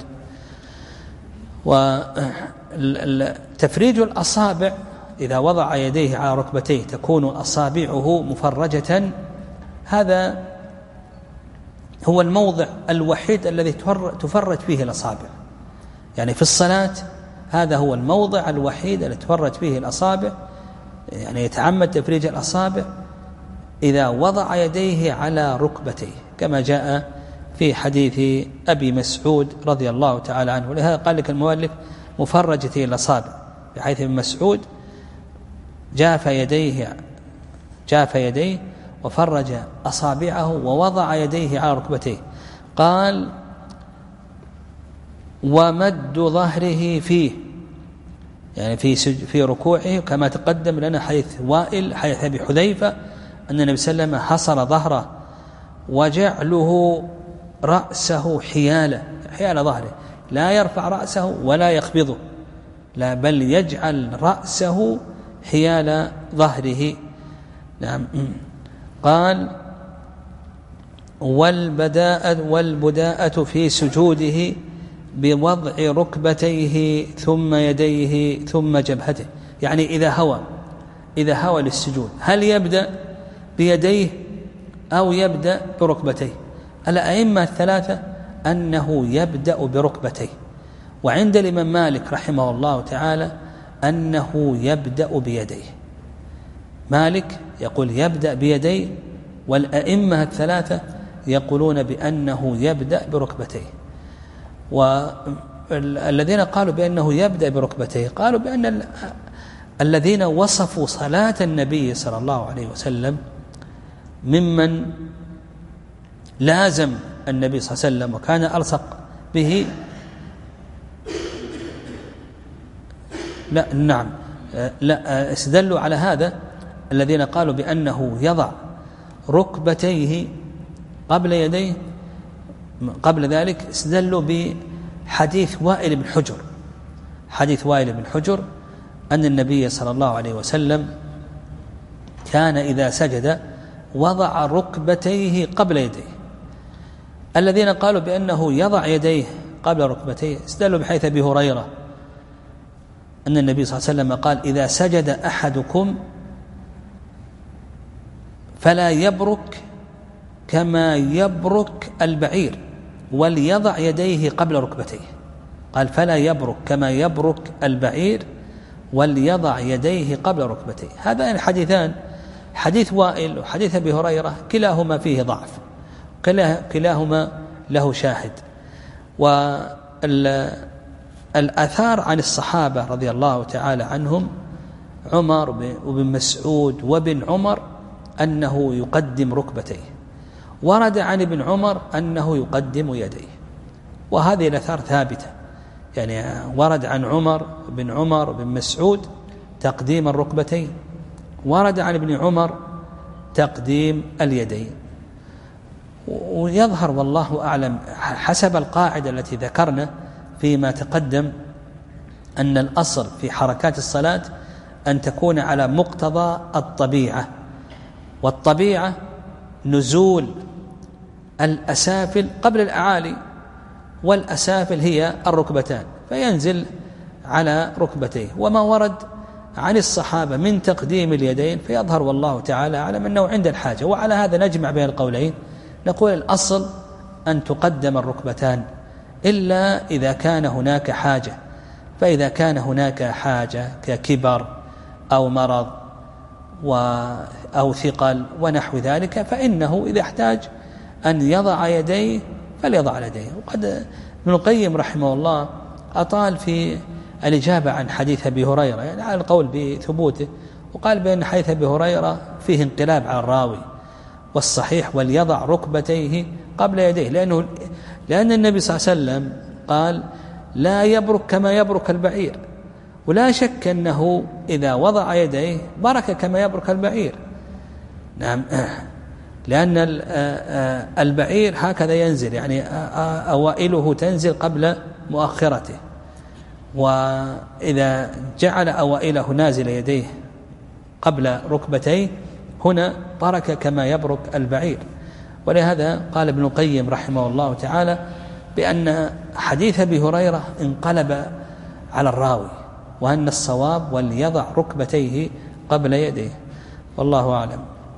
وتفريج الأصابع إذا وضع يديه على ركبتيه تكون أصابعه مفرجة. هذا هو الموضع الوحيد الذي تفرج فيه الأصابع، يعني في الصلاة هذا هو الموضع الوحيد الذي تفرج فيه الأصابع، يعني يتعمد تفريج الأصابع إذا وضع يديه على ركبتيه كما جاء في حديث أبي مسعود رضي الله تعالى عنه. ولهذا قال لك المؤلف مفرجته الأصابع، بحيث ابن مسعود جاف يديه جاف يديه وفرج أصابعه ووضع يديه على ركبتيه. قال ومد ظهره فيه، يعني في في ركوعه كما تقدم لنا حديث وائل حديث أبي حذيفة أن النبي صلى الله عليه وسلم حصر ظهره وجعله رأسه حيالة حيال ظهره، لا يرفع رأسه ولا يخفضه، لا بل يجعل رأسه حيال ظهره. نعم. قال والبداءة والبداءة في سجوده بوضع ركبتيه ثم يديه ثم جبهته، يعني إذا هوى إذا هوى للسجود هل يبدأ بيديه أو يبدأ بركبتيه؟ الأئمة الثلاثة أنه يبدأ بركبتيه، وعند الإمام مالك رحمه الله تعالى أنه يبدأ بيديه. مالك يقول يبدأ بيديه، والأئمة الثلاثة يقولون بأنه يبدأ بركبتيه. والذين قالوا بأنه يبدأ بركبتيه قالوا بأن الذين وصفوا صلاة النبي صلى الله عليه وسلم ممن لازم النبي صلى الله عليه وسلم وكان ألصق به، لا نعم لا استدلوا على هذا الذين قالوا بأنه يضع ركبتيه قبل يديه قبل ذلك، استدلوا بحديث وائل بن حجر حديث وائل بن حجر أن النبي صلى الله عليه وسلم كان إذا سجد وضع ركبتيه قبل يديه. الذين قالوا بأنه يضع يديه قبل ركبتيه استدلوا بحيث أبي هريرة أن النبي صلى الله عليه وسلم قال إذا سجد أحدكم فلا يبرك كما يبرك البعير وليضع يديه قبل ركبتيه. قال فلا يبرك كما يبرك البعير وليضع يديه قبل ركبتيه. هذان الحديثان حديث وائل وحديث أبي هريرة كلاهما فيه ضعف، كلاهما له شاهد. والآثار عن الصحابة رضي الله تعالى عنهم عمر وابن مسعود وابن عمر أنه يقدم ركبتيه، ورد عن ابن عمر أنه يقدم يديه، وهذه الآثار ثابتة يعني ورد عن عمر بن عمر بن مسعود تقديم الركبتين، ورد عن ابن عمر تقديم اليدين. ويظهر والله أعلم حسب القاعدة التي ذكرنا فيما تقدم أن الأصل في حركات الصلاة أن تكون على مقتضى الطبيعة، والطبيعة نزول الأسافل قبل الأعالي، والأسافل هي الركبتان، فينزل على ركبتيه. وما ورد عن الصحابة من تقديم اليدين فيظهر والله تعالى أعلم أنه عند الحاجة. وعلى هذا نجمع بين القولين، نقول الأصل أن تقدم الركبتان إلا إذا كان هناك حاجة. فإذا كان هناك حاجة ككبر أو مرض أو ثقل ونحو ذلك فإنه إذا احتاج أن يضع يديه فليضع يديه. وقد ابن القيم رحمه الله أطال في الإجابة عن حديث أبي هريرة، يعني على القول بثبوته، وقال بأن حديث أبي هريرة فيه انقلاب على الراوي، والصحيح وليضع ركبتيه قبل يديه، لأنه لأن النبي صلى الله عليه وسلم قال لا يبرك كما يبرك البعير، ولا شك أنه إذا وضع يديه برك كما يبرك البعير. نعم، لأن البعير هكذا ينزل، يعني أوائله تنزل قبل مؤخرته، وإذا جعل أوائله نازل يديه قبل ركبتيه هنا برك كما يبرك البعير. ولهذا قال ابن القيم رحمه الله تعالى بأن حديث أبي هريرة انقلب على الراوي، وأن الصواب وليضع ركبتيه قبل يديه، والله أعلم.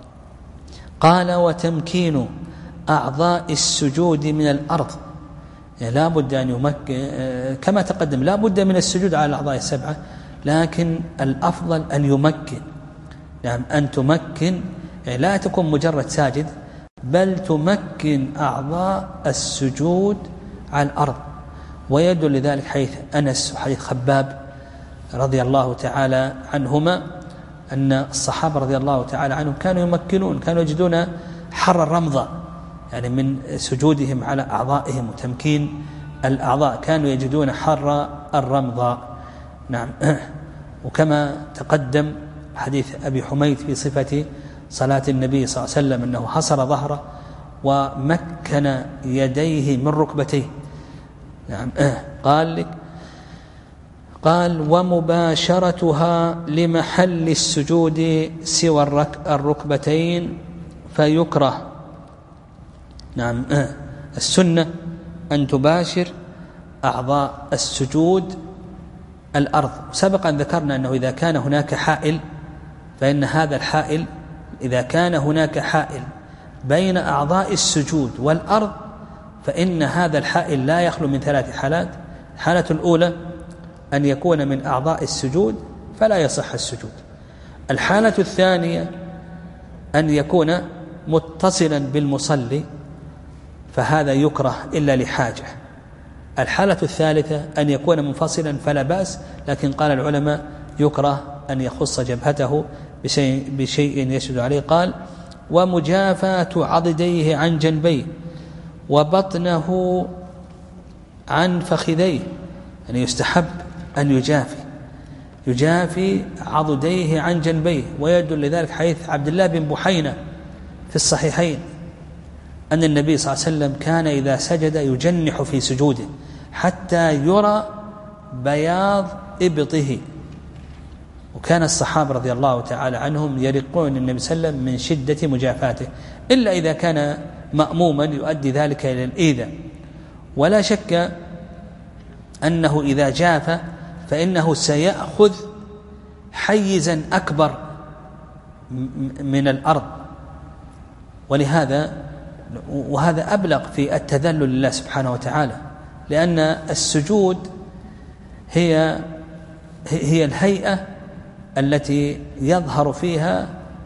قال وتمكين أعضاء السجود من الأرض، يعني لا بد أن يمكن كما تقدم، لا بد من السجود على الأعضاء السبعة، لكن الأفضل أن يمكن، نعم أن تمكن، يعني لا تكون مجرد ساجد، بل تمكن أعضاء السجود على الأرض. ويدل لذلك حيث أنس وحديث خباب رضي الله تعالى عنهما أن الصحابة رضي الله تعالى عنهم كانوا يمكنون، كانوا يجدون حر الرمضة، يعني من سجودهم على أعضائهم وتمكين الأعضاء كانوا يجدون حر الرمضة. نعم. وكما تقدم حديث أبي حميد في صفة صلاة النبي صلى الله عليه وسلم أنه حصر ظهره ومكن يديه من ركبتيه. نعم. قال لك قال ومباشرتها لمحل السجود سوى الركبتين فيكره. نعم. السنة أن تباشر أعضاء السجود الأرض. سبقا ذكرنا أنه إذا كان هناك حائل فإن هذا الحائل إذا كان هناك حائل بين أعضاء السجود والأرض فإن هذا الحائل لا يخلو من ثلاث حالات. الحالة الأولى أن يكون من أعضاء السجود فلا يصح السجود. الحالة الثانية أن يكون متصلا بالمصلي فهذا يكره إلا لحاجة. الحالة الثالثة أن يكون منفصلا فلا بأس، لكن قال العلماء يكره أن يخص جبهته بشيء, بشيء يسجد عليه. قال ومجافاة عضديه عن جنبيه وبطنه عن فخذيه، يعني يستحب أن يجافي يجافي عضديه عن جنبيه. ويدل لذلك حديث عبد الله بن بحينة في الصحيحين أن النبي صلى الله عليه وسلم كان إذا سجد يجنح في سجوده حتى يرى بياض إبطه، وكان الصحابة رضي الله تعالى عنهم يرقون النبي صلى الله عليه وسلم من شدة مجافاته، إلا إذا كان مأموما يؤدي ذلك إلى الإيذاء. ولا شك أنه إذا جاف فإنه سيأخذ حيزا أكبر من الأرض، ولهذا وهذا أبلغ في التذلل لله سبحانه وتعالى، لأن السجود هي هي الهيئة التي يظهر فيها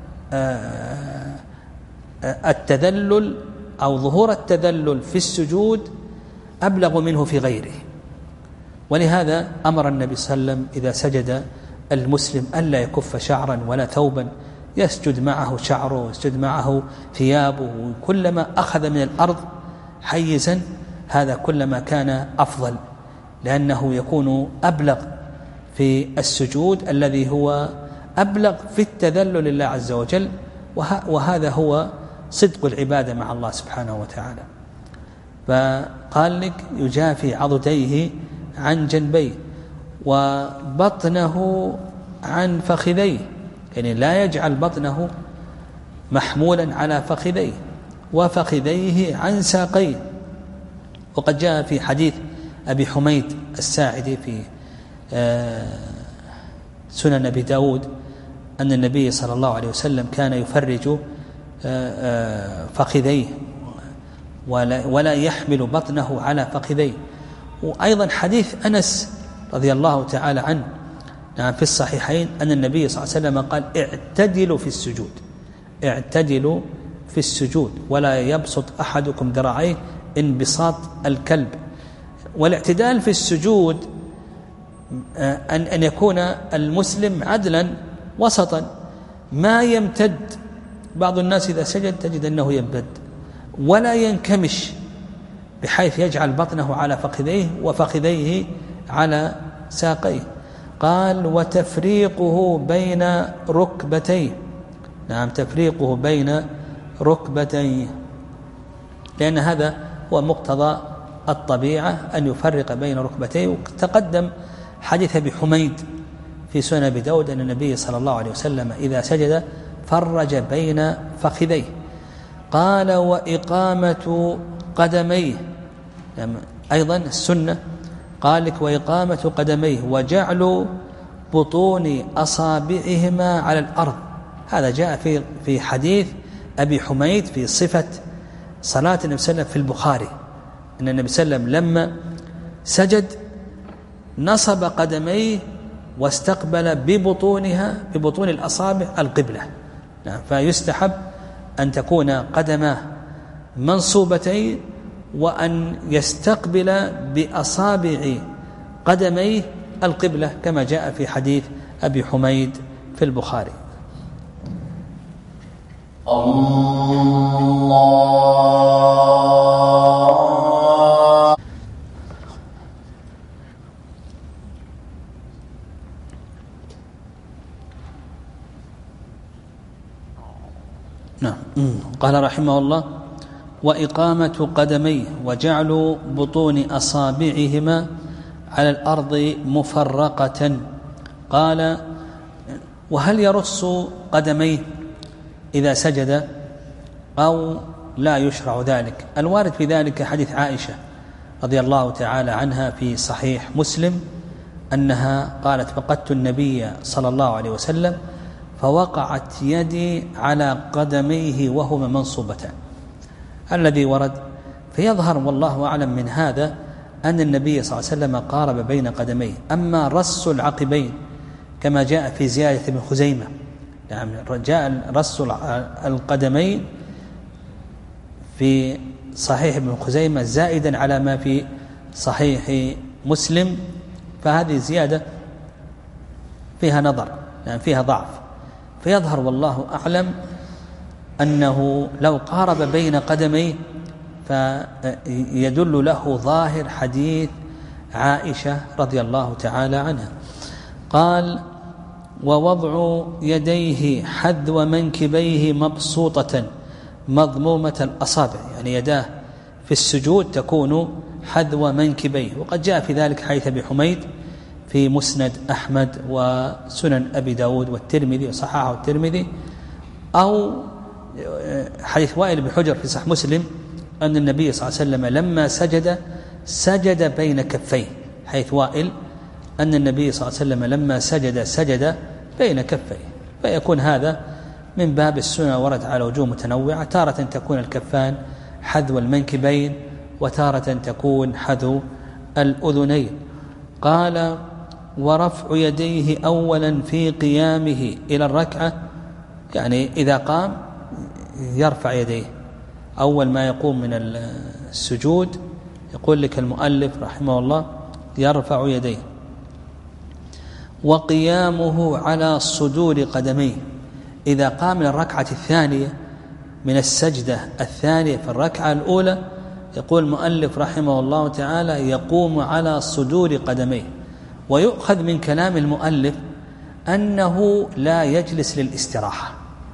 التذلل أو ظهور التذلل في السجود أبلغ منه في غيره. ولهذا أمر النبي صلى الله عليه وسلم إذا سجد المسلم ألا يكف شعرا ولا ثوبا، يسجد معه شعره ويسجد معه ثيابه، كلما أخذ من الأرض حيزا هذا كلما كان أفضل، لأنه يكون أبلغ في السجود الذي هو أبلغ في التذلل لله عز وجل، وهذا هو صدق العبادة مع الله سبحانه وتعالى. فقال لك يجافي عضديه عن جنبيه وبطنه عن فخذيه، يعني لا يجعل بطنه محمولا على فخذيه، وفخذيه عن ساقيه. وقد جاء في حديث أبي حميد الساعدي في سنن أبي داود أن النبي صلى الله عليه وسلم كان يفرج فخذيه ولا يحمل بطنه على فخذيه. وأيضا حديث أنس رضي الله تعالى عنه نعم في الصحيحين أن النبي صلى الله عليه وسلم قال اعتدلوا في السجود، اعتدلوا في السجود ولا يبسط أحدكم ذراعيه انبساط الكلب. والاعتدال في السجود أن أن يكون المسلم عدلا وسطا، ما يمتد. بعض الناس إذا سجد تجد أنه يمتد ولا ينكمش بحيث يجعل بطنه على فخذيه وفخذيه على ساقيه. قال وتفريقه بين ركبتيه، نعم تفريقه بين ركبتيه، لأن هذا هو مقتضى الطبيعة أن يفرق بين ركبتيه. وتقدم حديث أبي حميد في سنن أبي داود أن النبي صلى الله عليه وسلم إذا سجد فرج بين فخذيه. قال وإقامة قدميه، يعني أيضا السنة قال لك وإقامة قدميه وجعل بطون أصابعهما على الأرض. هذا جاء في في حديث أبي حميد في صفة صلاة النبي صلى الله عليه وسلم في البخاري، أن النبي صلى الله عليه وسلم لما سجد نصب قدميه واستقبل ببطونها ببطون الأصابع القبلة. نعم فيستحب أن تكون قدماه منصوبتين وأن يستقبل بأصابع قدميه القبلة كما جاء في حديث أبي حميد في البخاري. الله نعم. قال رحمه الله وإقامة قدميه وجعل بطون أصابعهما على الأرض مفرقة. قال وهل يرص قدميه إذا سجد أو لا يشرع ذلك؟ الوارد في ذلك حديث عائشة رضي الله تعالى عنها في صحيح مسلم أنها قالت فقدت النبي صلى الله عليه وسلم فوقعت يدي على قدميه وهما منصوبتان، الذي ورد. فيظهر والله أعلم من هذا أن النبي صلى الله عليه وسلم قارب بين قدميه. أما رص العقبين كما جاء في زيادة ابن خزيمة، نعم جاء رص القدمين في صحيح ابن خزيمة زائدا على ما في صحيح مسلم، فهذه زيادة فيها نظر، يعني فيها ضعف. فيظهر والله أعلم أنه لو قارب بين قدميه فيدل له ظاهر حديث عائشة رضي الله تعالى عنها. قال ووضع يديه حذو منكبيه مبسوطة مضمومة الأصابع، يعني يداه في السجود تكون حذو منكبيه. وقد جاء في ذلك حديث أبي حميد في مسند أحمد وسنن أبي داود والترمذي وصححه الترمذي، أو حديث وائل بن حجر في صحيح مسلم أن النبي صلى الله عليه وسلم لما سجد سجد بين كفيه، حيث وائل أن النبي صلى الله عليه وسلم لما سجد سجد بين كفيه. فيكون هذا من باب السنة ورد على وجوه متنوعة، تارة تكون الكفان حذو المنكبين وتارة تكون حذو الأذنين. قال ورفع يديه أولا في قيامه إلى الركعة، يعني إذا قام يرفع يديه أول ما يقوم من السجود، يقول لك المؤلف رحمه الله يرفع يديه. وقيامه على صدور قدميه، إذا قام من الركعة الثانية من السجدة الثانية في الركعة الأولى يقول المؤلف رحمه الله تعالى يقوم على صدور قدميه، ويؤخذ من كلام المؤلف أنه لا يجلس للاستراحة،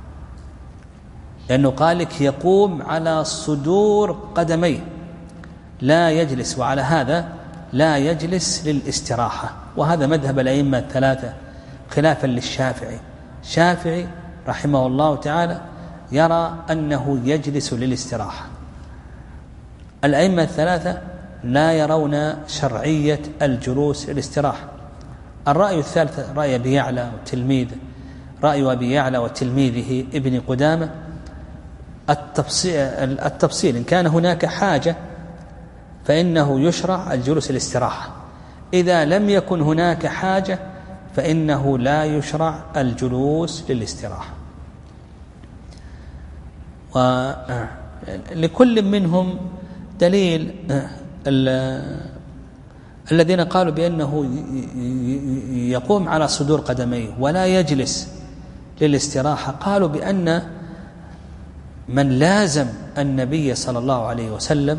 لأنه قال لك يقوم على صدور قدميه لا يجلس، وعلى هذا لا يجلس للاستراحة. وهذا مذهب الأئمة الثلاثة خلافا للشافعي. الشافعي رحمه الله تعالى يرى أنه يجلس للاستراحة. الأئمة الثلاثة لا يرون شرعية الجلوس للاستراحة. الرأي الثالث رأي أبي يعلى وتلميذ رأي أبي يعلى وتلميذه ابن قدامة التفصيل, التفصيل إن كان هناك حاجة فإنه يشرع الجلوس للاستراحة، إذا لم يكن هناك حاجة فإنه لا يشرع الجلوس للاستراحة. ولكل منهم دليل. الذين قالوا بأنه يقوم على صدور قدميه ولا يجلس للاستراحة قالوا بأن من لازم النبي صلى الله عليه وسلم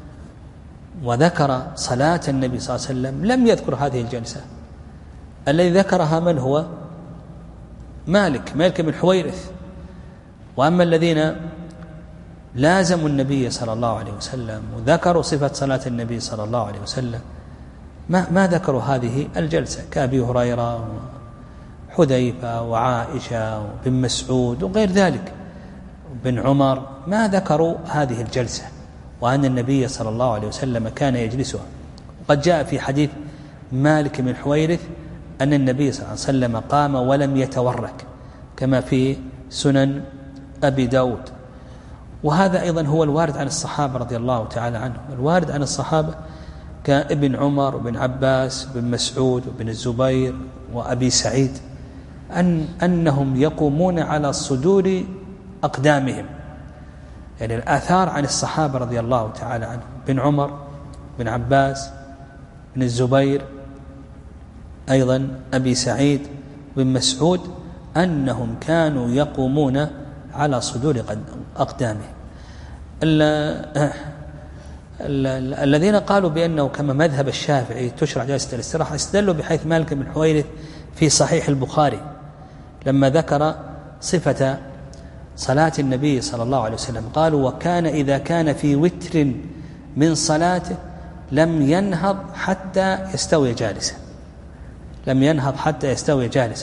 وذكر صلاة النبي صلى الله عليه وسلم لم يذكر هذه الجلسة. الذي ذكرها من هو؟ مالك مالك بن حويرث. وأما الذين لازموا النبي صلى الله عليه وسلم وذكروا صفة صلاة النبي صلى الله عليه وسلم ما, ما ذكروا هذه الجلسة، كأبي هريرة وحذيفة وعائشة وبن مسعود وغير ذلك بن عمر، ما ذكروا هذه الجلسة وأن النبي صلى الله عليه وسلم كان يجلسها. وقد جاء في حديث مالك بن حويرث أن النبي صلى الله عليه وسلم قام ولم يتورك كما في سنن أبي داود. وهذا أيضا هو الوارد عن الصحابة رضي الله تعالى عنهم. الوارد عن الصحابة كابن عمر وابن عباس وابن مسعود وابن الزبير وأبي سعيد أن أنهم يقومون على صدور أقدامهم، يعني الآثار عن الصحابة رضي الله تعالى عنهم بن عمر بن عباس بن الزبير أيضا أبي سعيد بن مسعود أنهم كانوا يقومون على صدور أقدامهم. الذين قالوا بأنه كما مذهب الشافعي تشرع جلسة الاستراحة استدلوا بحيث مالك بن حويرث في صحيح البخاري لما ذكر صفة صلاة النبي صلى الله عليه وسلم قالوا وكان إذا كان في وتر من صلاته لم ينهض حتى يستوي جالسا لم ينهض حتى يستوي جالسا.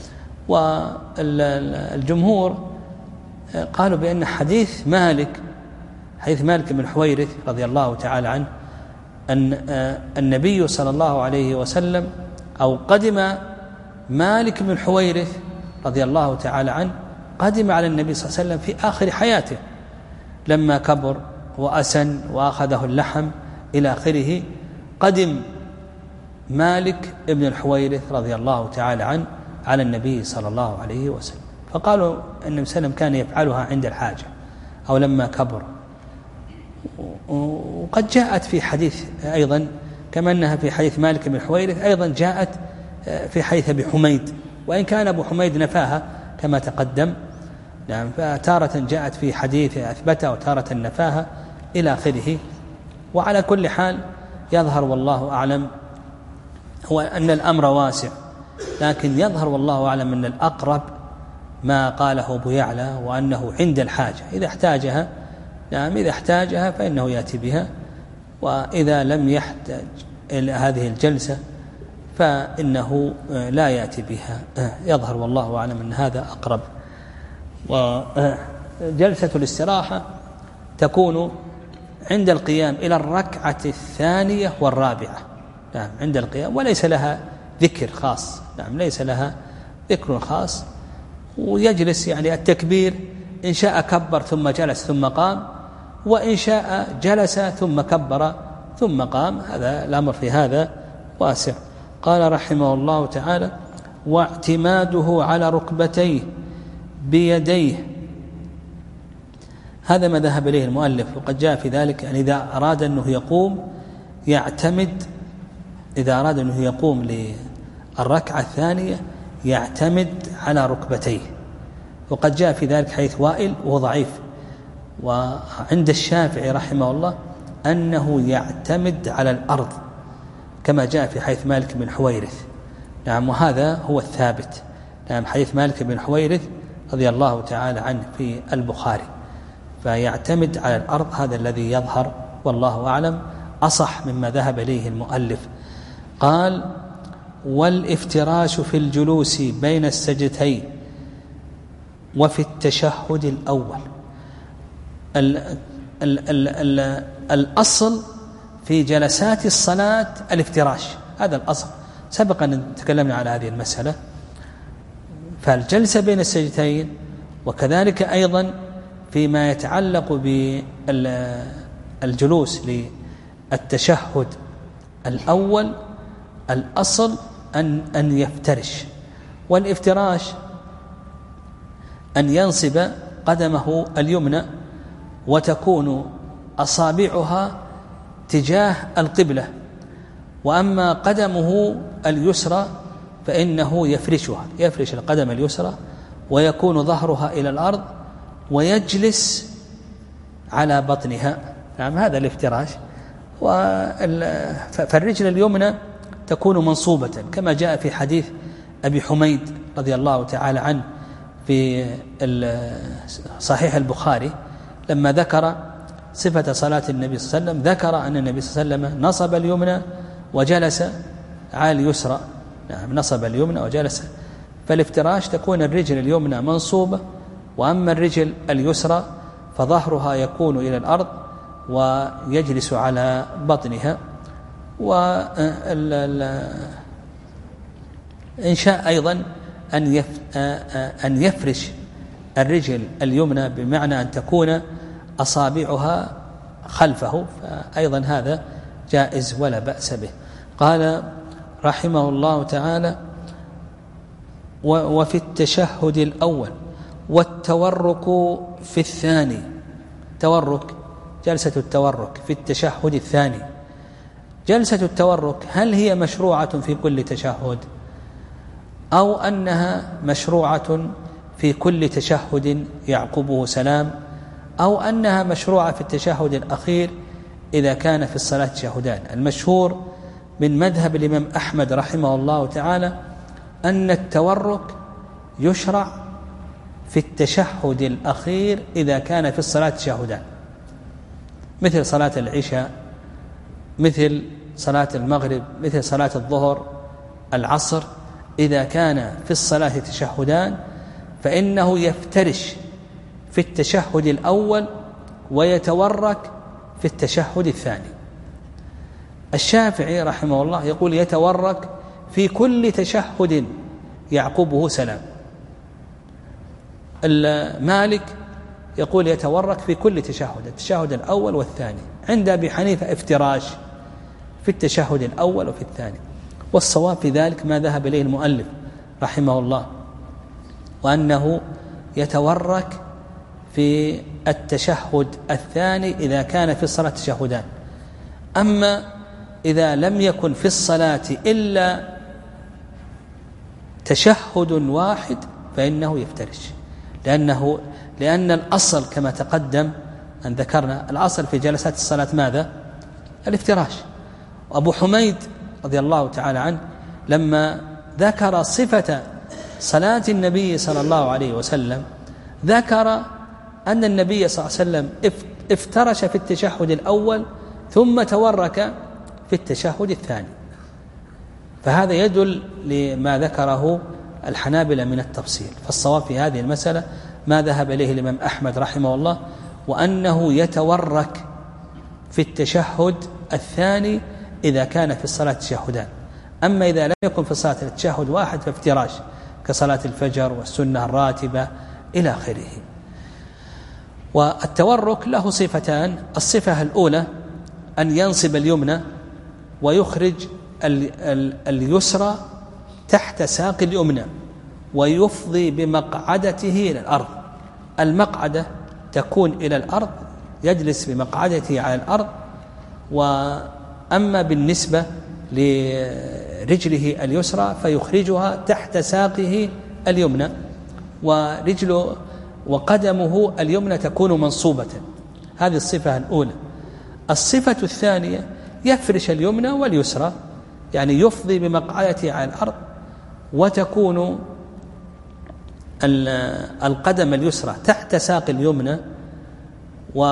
والجمهور قالوا بأن حديث مالك حديث مالك بن حويرث رضي الله تعالى عنه أن النبي صلى الله عليه وسلم أو قدم مالك بن حويرث رضي الله تعالى عنه قدم على النبي صلى الله عليه وسلم في آخر حياته لما كبر وأسن وأخذه اللحم إلى آخره. قدم مالك بن الحويرث رضي الله تعالى عنه على النبي صلى الله عليه وسلم، فقالوا أن النبي صلى الله عليه وسلم كان يفعلها عند الحاجة أو لما كبر. وقد جاءت في حديث أيضا كما أنها في حديث مالك بن الحويرث أيضا جاءت في حديث أبي حميد، وإن كان أبو حميد نفاها كما تقدم، نعم، فتارة جاءت في حديث أثبتها وتارة نفاها إلى آخره. وعلى كل حال يظهر والله أعلم هو أن الأمر واسع، لكن يظهر والله أعلم أن الأقرب ما قاله أبو يعلى وأنه عند الحاجة إذا احتاجها، نعم إذا احتاجها فإنه يأتي بها، وإذا لم يحتاج إلى هذه الجلسة فإنه لا يأتي بها. يظهر والله أعلم أن هذا أقرب. وجلسة الاستراحة تكون عند القيام إلى الركعة الثانية والرابعة، نعم عند القيام، وليس لها ذكر خاص، نعم ليس لها ذكر خاص. ويجلس يعني التكبير إن شاء كبر ثم جلس ثم قام، وإن شاء جلس ثم كبر ثم قام، هذا الأمر في هذا واسع. قال رحمه الله تعالى واعتماده على ركبتيه بيديه، هذا ما ذهب إليه المؤلف. وقد جاء في ذلك يعني إذا أراد أنه يقوم يعتمد، إذا أراد أنه يقوم للركعة الثانية يعتمد على ركبتيه. وقد جاء في ذلك حديث وائل وهو ضعيف. وعند الشافعي رحمه الله أنه يعتمد على الأرض كما جاء في حديث مالك بن حويرث. نعم، وهذا هو الثابت. نعم، حديث مالك بن حويرث رضي الله تعالى عنه في البخاري، فيعتمد على الأرض، هذا الذي يظهر والله أعلم أصح مما ذهب إليه المؤلف. قال: والافتراش في الجلوس بين السجدتين وفي التشهد الأول. ال ال ال ال الأصل في جلسات الصلاة الافتراش، هذا الأصل، سبق أن تكلمنا على هذه المسألة. فالجلسة بين السجدتين، وكذلك أيضا فيما يتعلق بالجلوس للتشهد الأول، الأصل أن أن يفترش. والافتراش أن ينصب قدمه اليمنى وتكون أصابعها تجاه القبلة، وأما قدمه اليسرى فإنه يفرشها، يفرش القدم اليسرى ويكون ظهرها إلى الأرض ويجلس على بطنها. نعم، هذا الافتراش. فالرجل اليمنى تكون منصوبة كما جاء في حديث أبي حميد رضي الله تعالى عنه في صحيح البخاري، لما ذكر صفة صلاة النبي صلى الله عليه وسلم، ذكر أن النبي صلى الله عليه وسلم نصب اليمنى وجلس على اليسرى. نعم، نصب اليمنى وجلس. فالافتراش تكون الرجل اليمنى منصوبة، وأما الرجل اليسرى فظهرها يكون إلى الأرض ويجلس على بطنها. وإن شاء أيضا أن أن يفرش الرجل اليمنى بمعنى أن تكون أصابعها خلفه، فأيضا هذا جائز ولا بأس به. قال رحمه الله تعالى: وفي التشهد الأول والتورك في الثاني. تورك، جلسة التورك في التشهد الثاني. جلسة التورك هل هي مشروعة في كل تشهد، أو أنها مشروعة في كل تشهد يعقبه سلام، أو أنها مشروعة في التشهد الأخير إذا كان في الصلاة تشهدان؟ المشهور من مذهب الإمام أحمد رحمه الله تعالى أن التورك يشرع في التشهد الأخير إذا كان في الصلاة تشهدان، مثل صلاة العشاء، مثل صلاة المغرب، مثل صلاة الظهر، العصر. إذا كان في الصلاة تشهدان فإنه يفترش في التشهد الأول ويتورك في التشهد الثاني. الشافعي رحمه الله يقول يتورك في كل تشهد يعقبه سلام. المالك يقول يتورك في كل تشهد، التشهد الأول والثاني. عند أبي حنيفة افتراش في التشهد الأول وفي الثاني. والصواب في ذلك ما ذهب إليه المؤلف رحمه الله، وأنه يتورك في التشهد الثاني إذا كان في الصلاة تشهدان. أما إذا لم يكن في الصلاة إلا تشهد واحد فإنه يفترش، لأنه لأن الأصل كما تقدم أن ذكرنا، الأصل في جلسات الصلاة ماذا؟ الافتراش. وأبو حميد رضي الله تعالى عنه لما ذكر صفة صلاة النبي صلى الله عليه وسلم ذكر أن النبي صلى الله عليه وسلم افترش في التشهد الأول ثم تورك في التشهد الثاني. فهذا يدل لما ذكره الحنابلة من التفصيل. فالصواب في هذه المسألة ما ذهب إليه الإمام أحمد رحمه الله، وأنه يتورك في التشهد الثاني إذا كان في الصلاة تشهدان. أما إذا لم يكن في الصلاة التشهد واحد فافتراش، كصلاة الفجر والسنة الراتبة إلى آخره. والتورك له صفتان: الصفة الأولى أن ينصب اليمنى ويخرج اليسرى تحت ساق اليمنى ويفضي بمقعدته إلى الأرض. المقعدة تكون إلى الأرض، يجلس بمقعدته على الأرض. وأما بالنسبة لرجله اليسرى فيخرجها تحت ساقه اليمنى، ورجله وقدمه اليمنى تكون منصوبة. هذه الصفة الأولى. الصفة الثانية يفرش اليمنى واليسرى، يعني يفضي بمقعدته على الأرض، وتكون القدم اليسرى تحت ساق اليمنى، و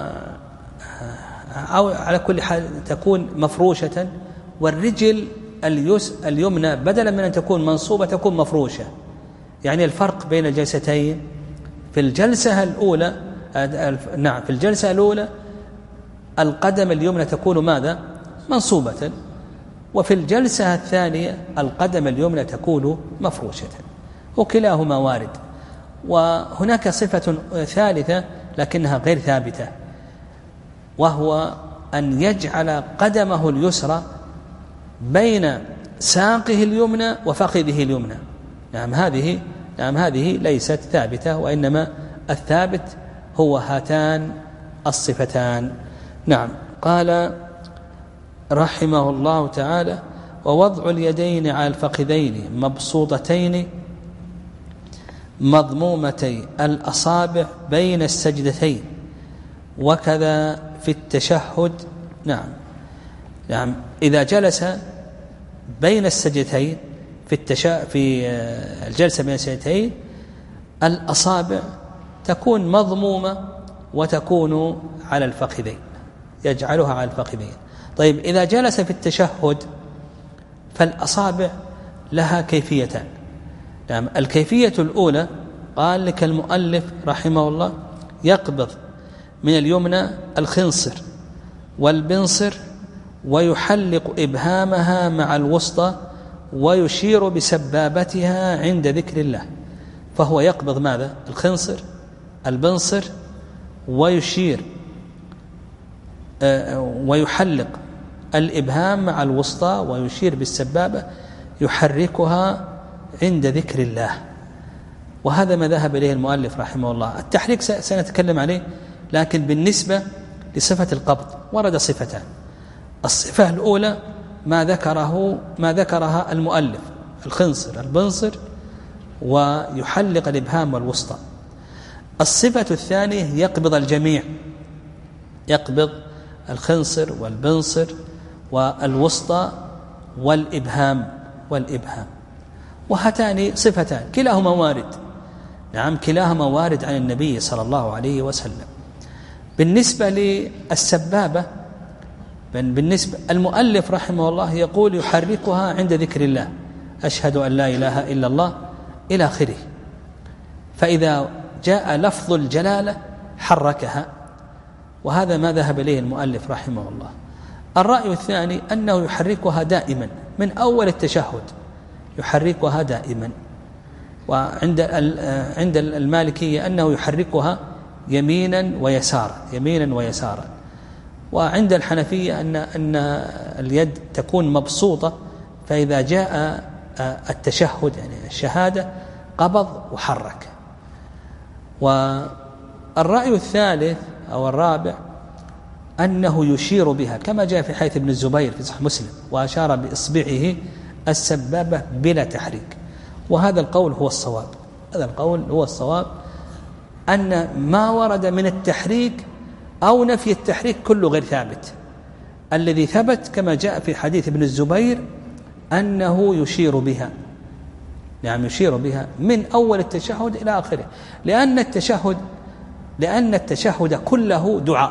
أو على كل حال تكون مفروشة، والرجل اليس اليمنى بدلا من أن تكون منصوبة تكون مفروشة. يعني الفرق بين الجلستين: في الجلسة الأولى نعم في الجلسة الأولى القدم اليمنى تكون ماذا؟ منصوبة، وفي الجلسة الثانية القدم اليمنى تكون مفروشة، وكلاهما وارد. وهناك صفة ثالثة لكنها غير ثابتة، وهو أن يجعل قدمه اليسرى بين ساقه اليمنى وفخذه اليمنى. نعم هذه نعم هذه ليست ثابتة، وإنما الثابت هو هاتان الصفتان. نعم. قال رحمه الله تعالى: ووضع اليدين على الفخذين مبسوطتين مضمومتي الأصابع بين السجدتين، وكذا في التشهد. نعم نعم إذا جلس بين السجدتين في التشا في الجلسة بين السجدتين الأصابع تكون مضمومة وتكون على الفخذين، يجعلها على الفخذين. طيب إذا جلس في التشهد فالأصابع لها كيفيتان. نعم الكيفية الأولى قال لك المؤلف رحمه الله: يقبض من اليمنى الخنصر والبنصر ويحلق إبهامها مع الوسطى ويشير بسبابتها عند ذكر الله. فهو يقبض ماذا؟ الخنصر البنصر، ويشير ويحلق الإبهام مع الوسطى ويشير بالسبابة، يحركها عند ذكر الله. وهذا ما ذهب إليه المؤلف رحمه الله. التحريك سنتكلم عليه، لكن بالنسبة لصفة القبض ورد صفتان. الصفة الأولى ما ذكره ما ذكرها المؤلف: الخنصر البنصر ويحلق الإبهام والوسطى. الصفة الثانية يقبض الجميع، يقبض الخنصر والبنصر والوسطى والإبهام والإبهام وهاتان صفتان كلاهما وارد. نعم كلاهما وارد عن النبي صلى الله عليه وسلم. بالنسبة للسبابة، بالنسبة المؤلف رحمه الله يقول يحركها عند ذكر الله: أشهد أن لا إله إلا الله إلى آخره. فإذا جاء لفظ الجلالة حركها، وهذا ما ذهب إليه المؤلف رحمه الله. الرأي الثاني أنه يحركها دائما من أول التشهد، يحركها دائما. وعند عند المالكية أنه يحركها يمينا ويسارا، يمينا ويسارا. وعند الحنفية أن أن اليد تكون مبسوطة، فإذا جاء التشهد يعني الشهادة قبض وحرك. والرأي الثالث أو الرابع أنه يشير بها كما جاء في حديث ابن الزبير في صحيح مسلم: وأشار بإصبعه السبابة بلا تحريك. وهذا القول هو الصواب، هذا القول هو الصواب، أن ما ورد من التحريك أو نفي التحريك كله غير ثابت. الذي ثبت كما جاء في حديث ابن الزبير أنه يشير بها، نعم يشير بها من أول التشهد إلى آخره، لأن التشهد لأن التشهد كله دعاء.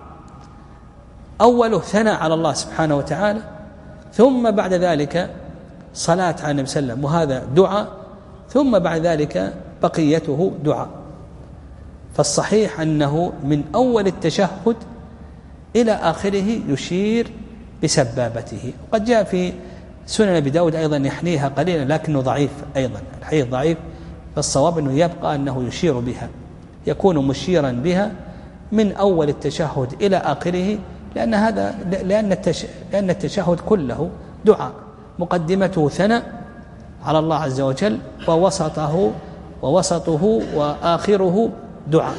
أوله ثناء على الله سبحانه وتعالى، ثم بعد ذلك صلاة على النبي صلى الله عليه وسلم، وهذا دعاء، ثم بعد ذلك بقيته دعاء. فالصحيح أنه من أول التشهد إلى آخره يشير بسبابته. وقد جاء في سنن أبي داود أيضا يحنيها قليلا لكنه ضعيف أيضا، الحديث ضعيف. فالصواب أنه يبقى أنه يشير بها، يكون مشيرا بها من أول التشهد إلى آخره، لأن هذا لأن لأن التشهد كله دعاء، مقدمته ثناء على الله عز وجل، ووسطه ووسطه وآخره دعاء.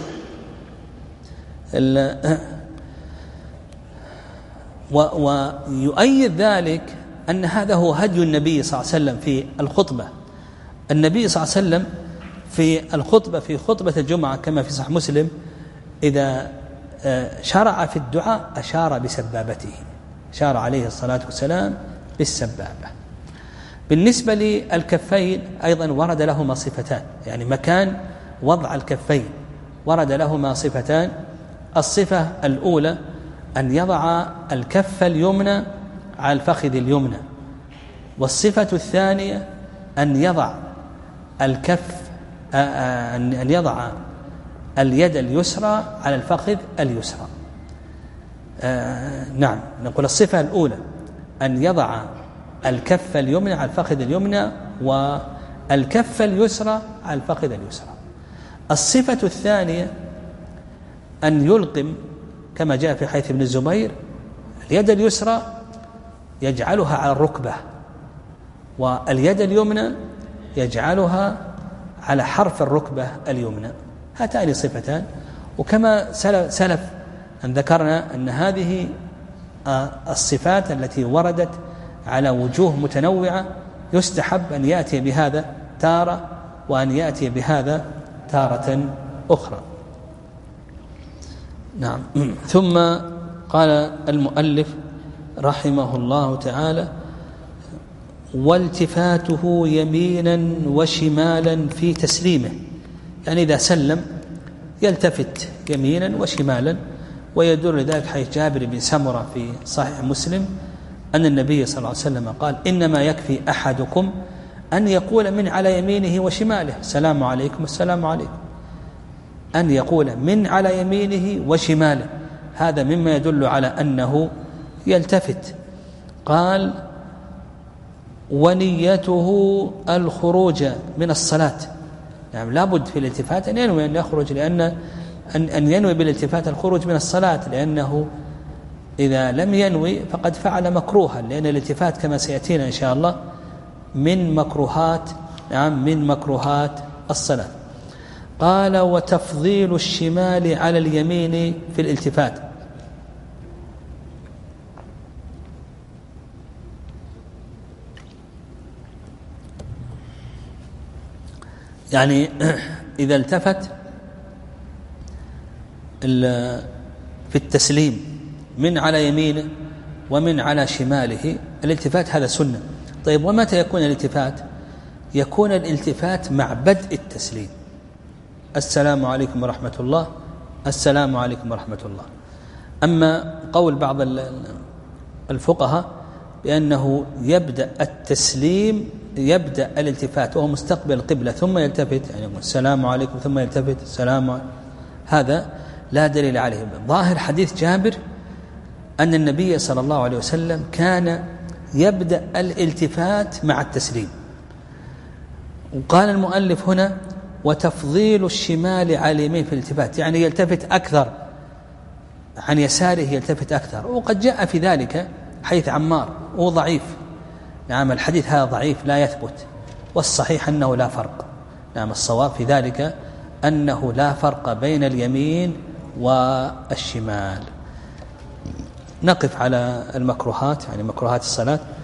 ويؤيد ذلك أن هذا هو هدي النبي صلى الله عليه وسلم في الخطبة. النبي صلى الله عليه وسلم في الخطبة في خطبة الجمعة كما في صحيح مسلم: إذا شرع في الدعاء أشار بسبابته، أشار عليه الصلاة والسلام بالسبابة. بالنسبة للكفين أيضا ورد لهما صفتان، يعني مكان وضع الكفين ورد لهما صفتان. الصفة الأولى أن يضع الكف اليمنى على الفخذ اليمنى، والصفة الثانية أن يضع الكف أن يضع اليد اليسرى على الفخذ اليسرى. نعم، نقول الصفة الأولى أن يضع الكف اليمنى على الفخذ اليمنى والكف اليسرى على الفخذ اليسرى. الصفة الثانية أن يلقم كما جاء في حديث ابن الزبير اليد اليسرى يجعلها على الركبة، واليد اليمنى يجعلها على حرف الركبة اليمنى. هاتان صفتان، وكما سلف أن ذكرنا أن هذه الصفات التي وردت على وجوه متنوعة يستحب أن يأتي بهذا تارة وأن يأتي بهذا تارة أخرى. نعم. ثم قال المؤلف رحمه الله تعالى: والتفاته يمينا وشمالا في تسليمه، يعني إذا سلم يلتفت يمينا وشمالا. ويدل لذلك حديث جابر بن سمرة في صحيح مسلم أن النبي صلى الله عليه وسلم قال: إنما يكفي أحدكم أن يقول من على يمينه وشماله السلام عليكم السلام عليكم، أن يقول من على يمينه وشماله، هذا مما يدل على أنه يلتفت. قال: ونيته الخروج من الصلاة، يعني لابد في الالتفات أن ينوي أن يخرج، لأن أن ينوي بالالتفات الخروج من الصلاة، لأنه إذا لم ينوي فقد فعل مكروها، لأن الالتفات كما سيأتينا إن شاء الله من مكروهات نعم من مكروهات الصلاة. قال: وتفضيل الشمال على اليمين في الالتفات، يعني إذا التفت في التسليم من على يمينه ومن على شماله الالتفات هذا سنة. طيب، ومتى يكون الالتفات؟ يكون الالتفات مع بدء التسليم، السلام عليكم ورحمة الله السلام عليكم ورحمة الله. أما قول بعض الفقهاء بأنه يبدأ التسليم يبدأ الالتفات وهو مستقبل القبلة ثم يلتفت، يعني يقول السلام عليكم ثم يلتفت السلام عليكم، هذا لا دليل عليه. ظاهر حديث جابر أن النبي صلى الله عليه وسلم كان يبدأ الالتفات مع التسليم. وقال المؤلف هنا: وتفضيل الشمال على اليمين في الالتفات، يعني يلتفت أكثر عن يساره، يلتفت أكثر. وقد جاء في ذلك حديث عمار وهو ضعيف، نعم الحديث هذا ضعيف لا يثبت، والصحيح أنه لا فرق، نعم الصواب في ذلك أنه لا فرق بين اليمين والشمال. نقف على المكروهات، يعني مكروهات الصلاة.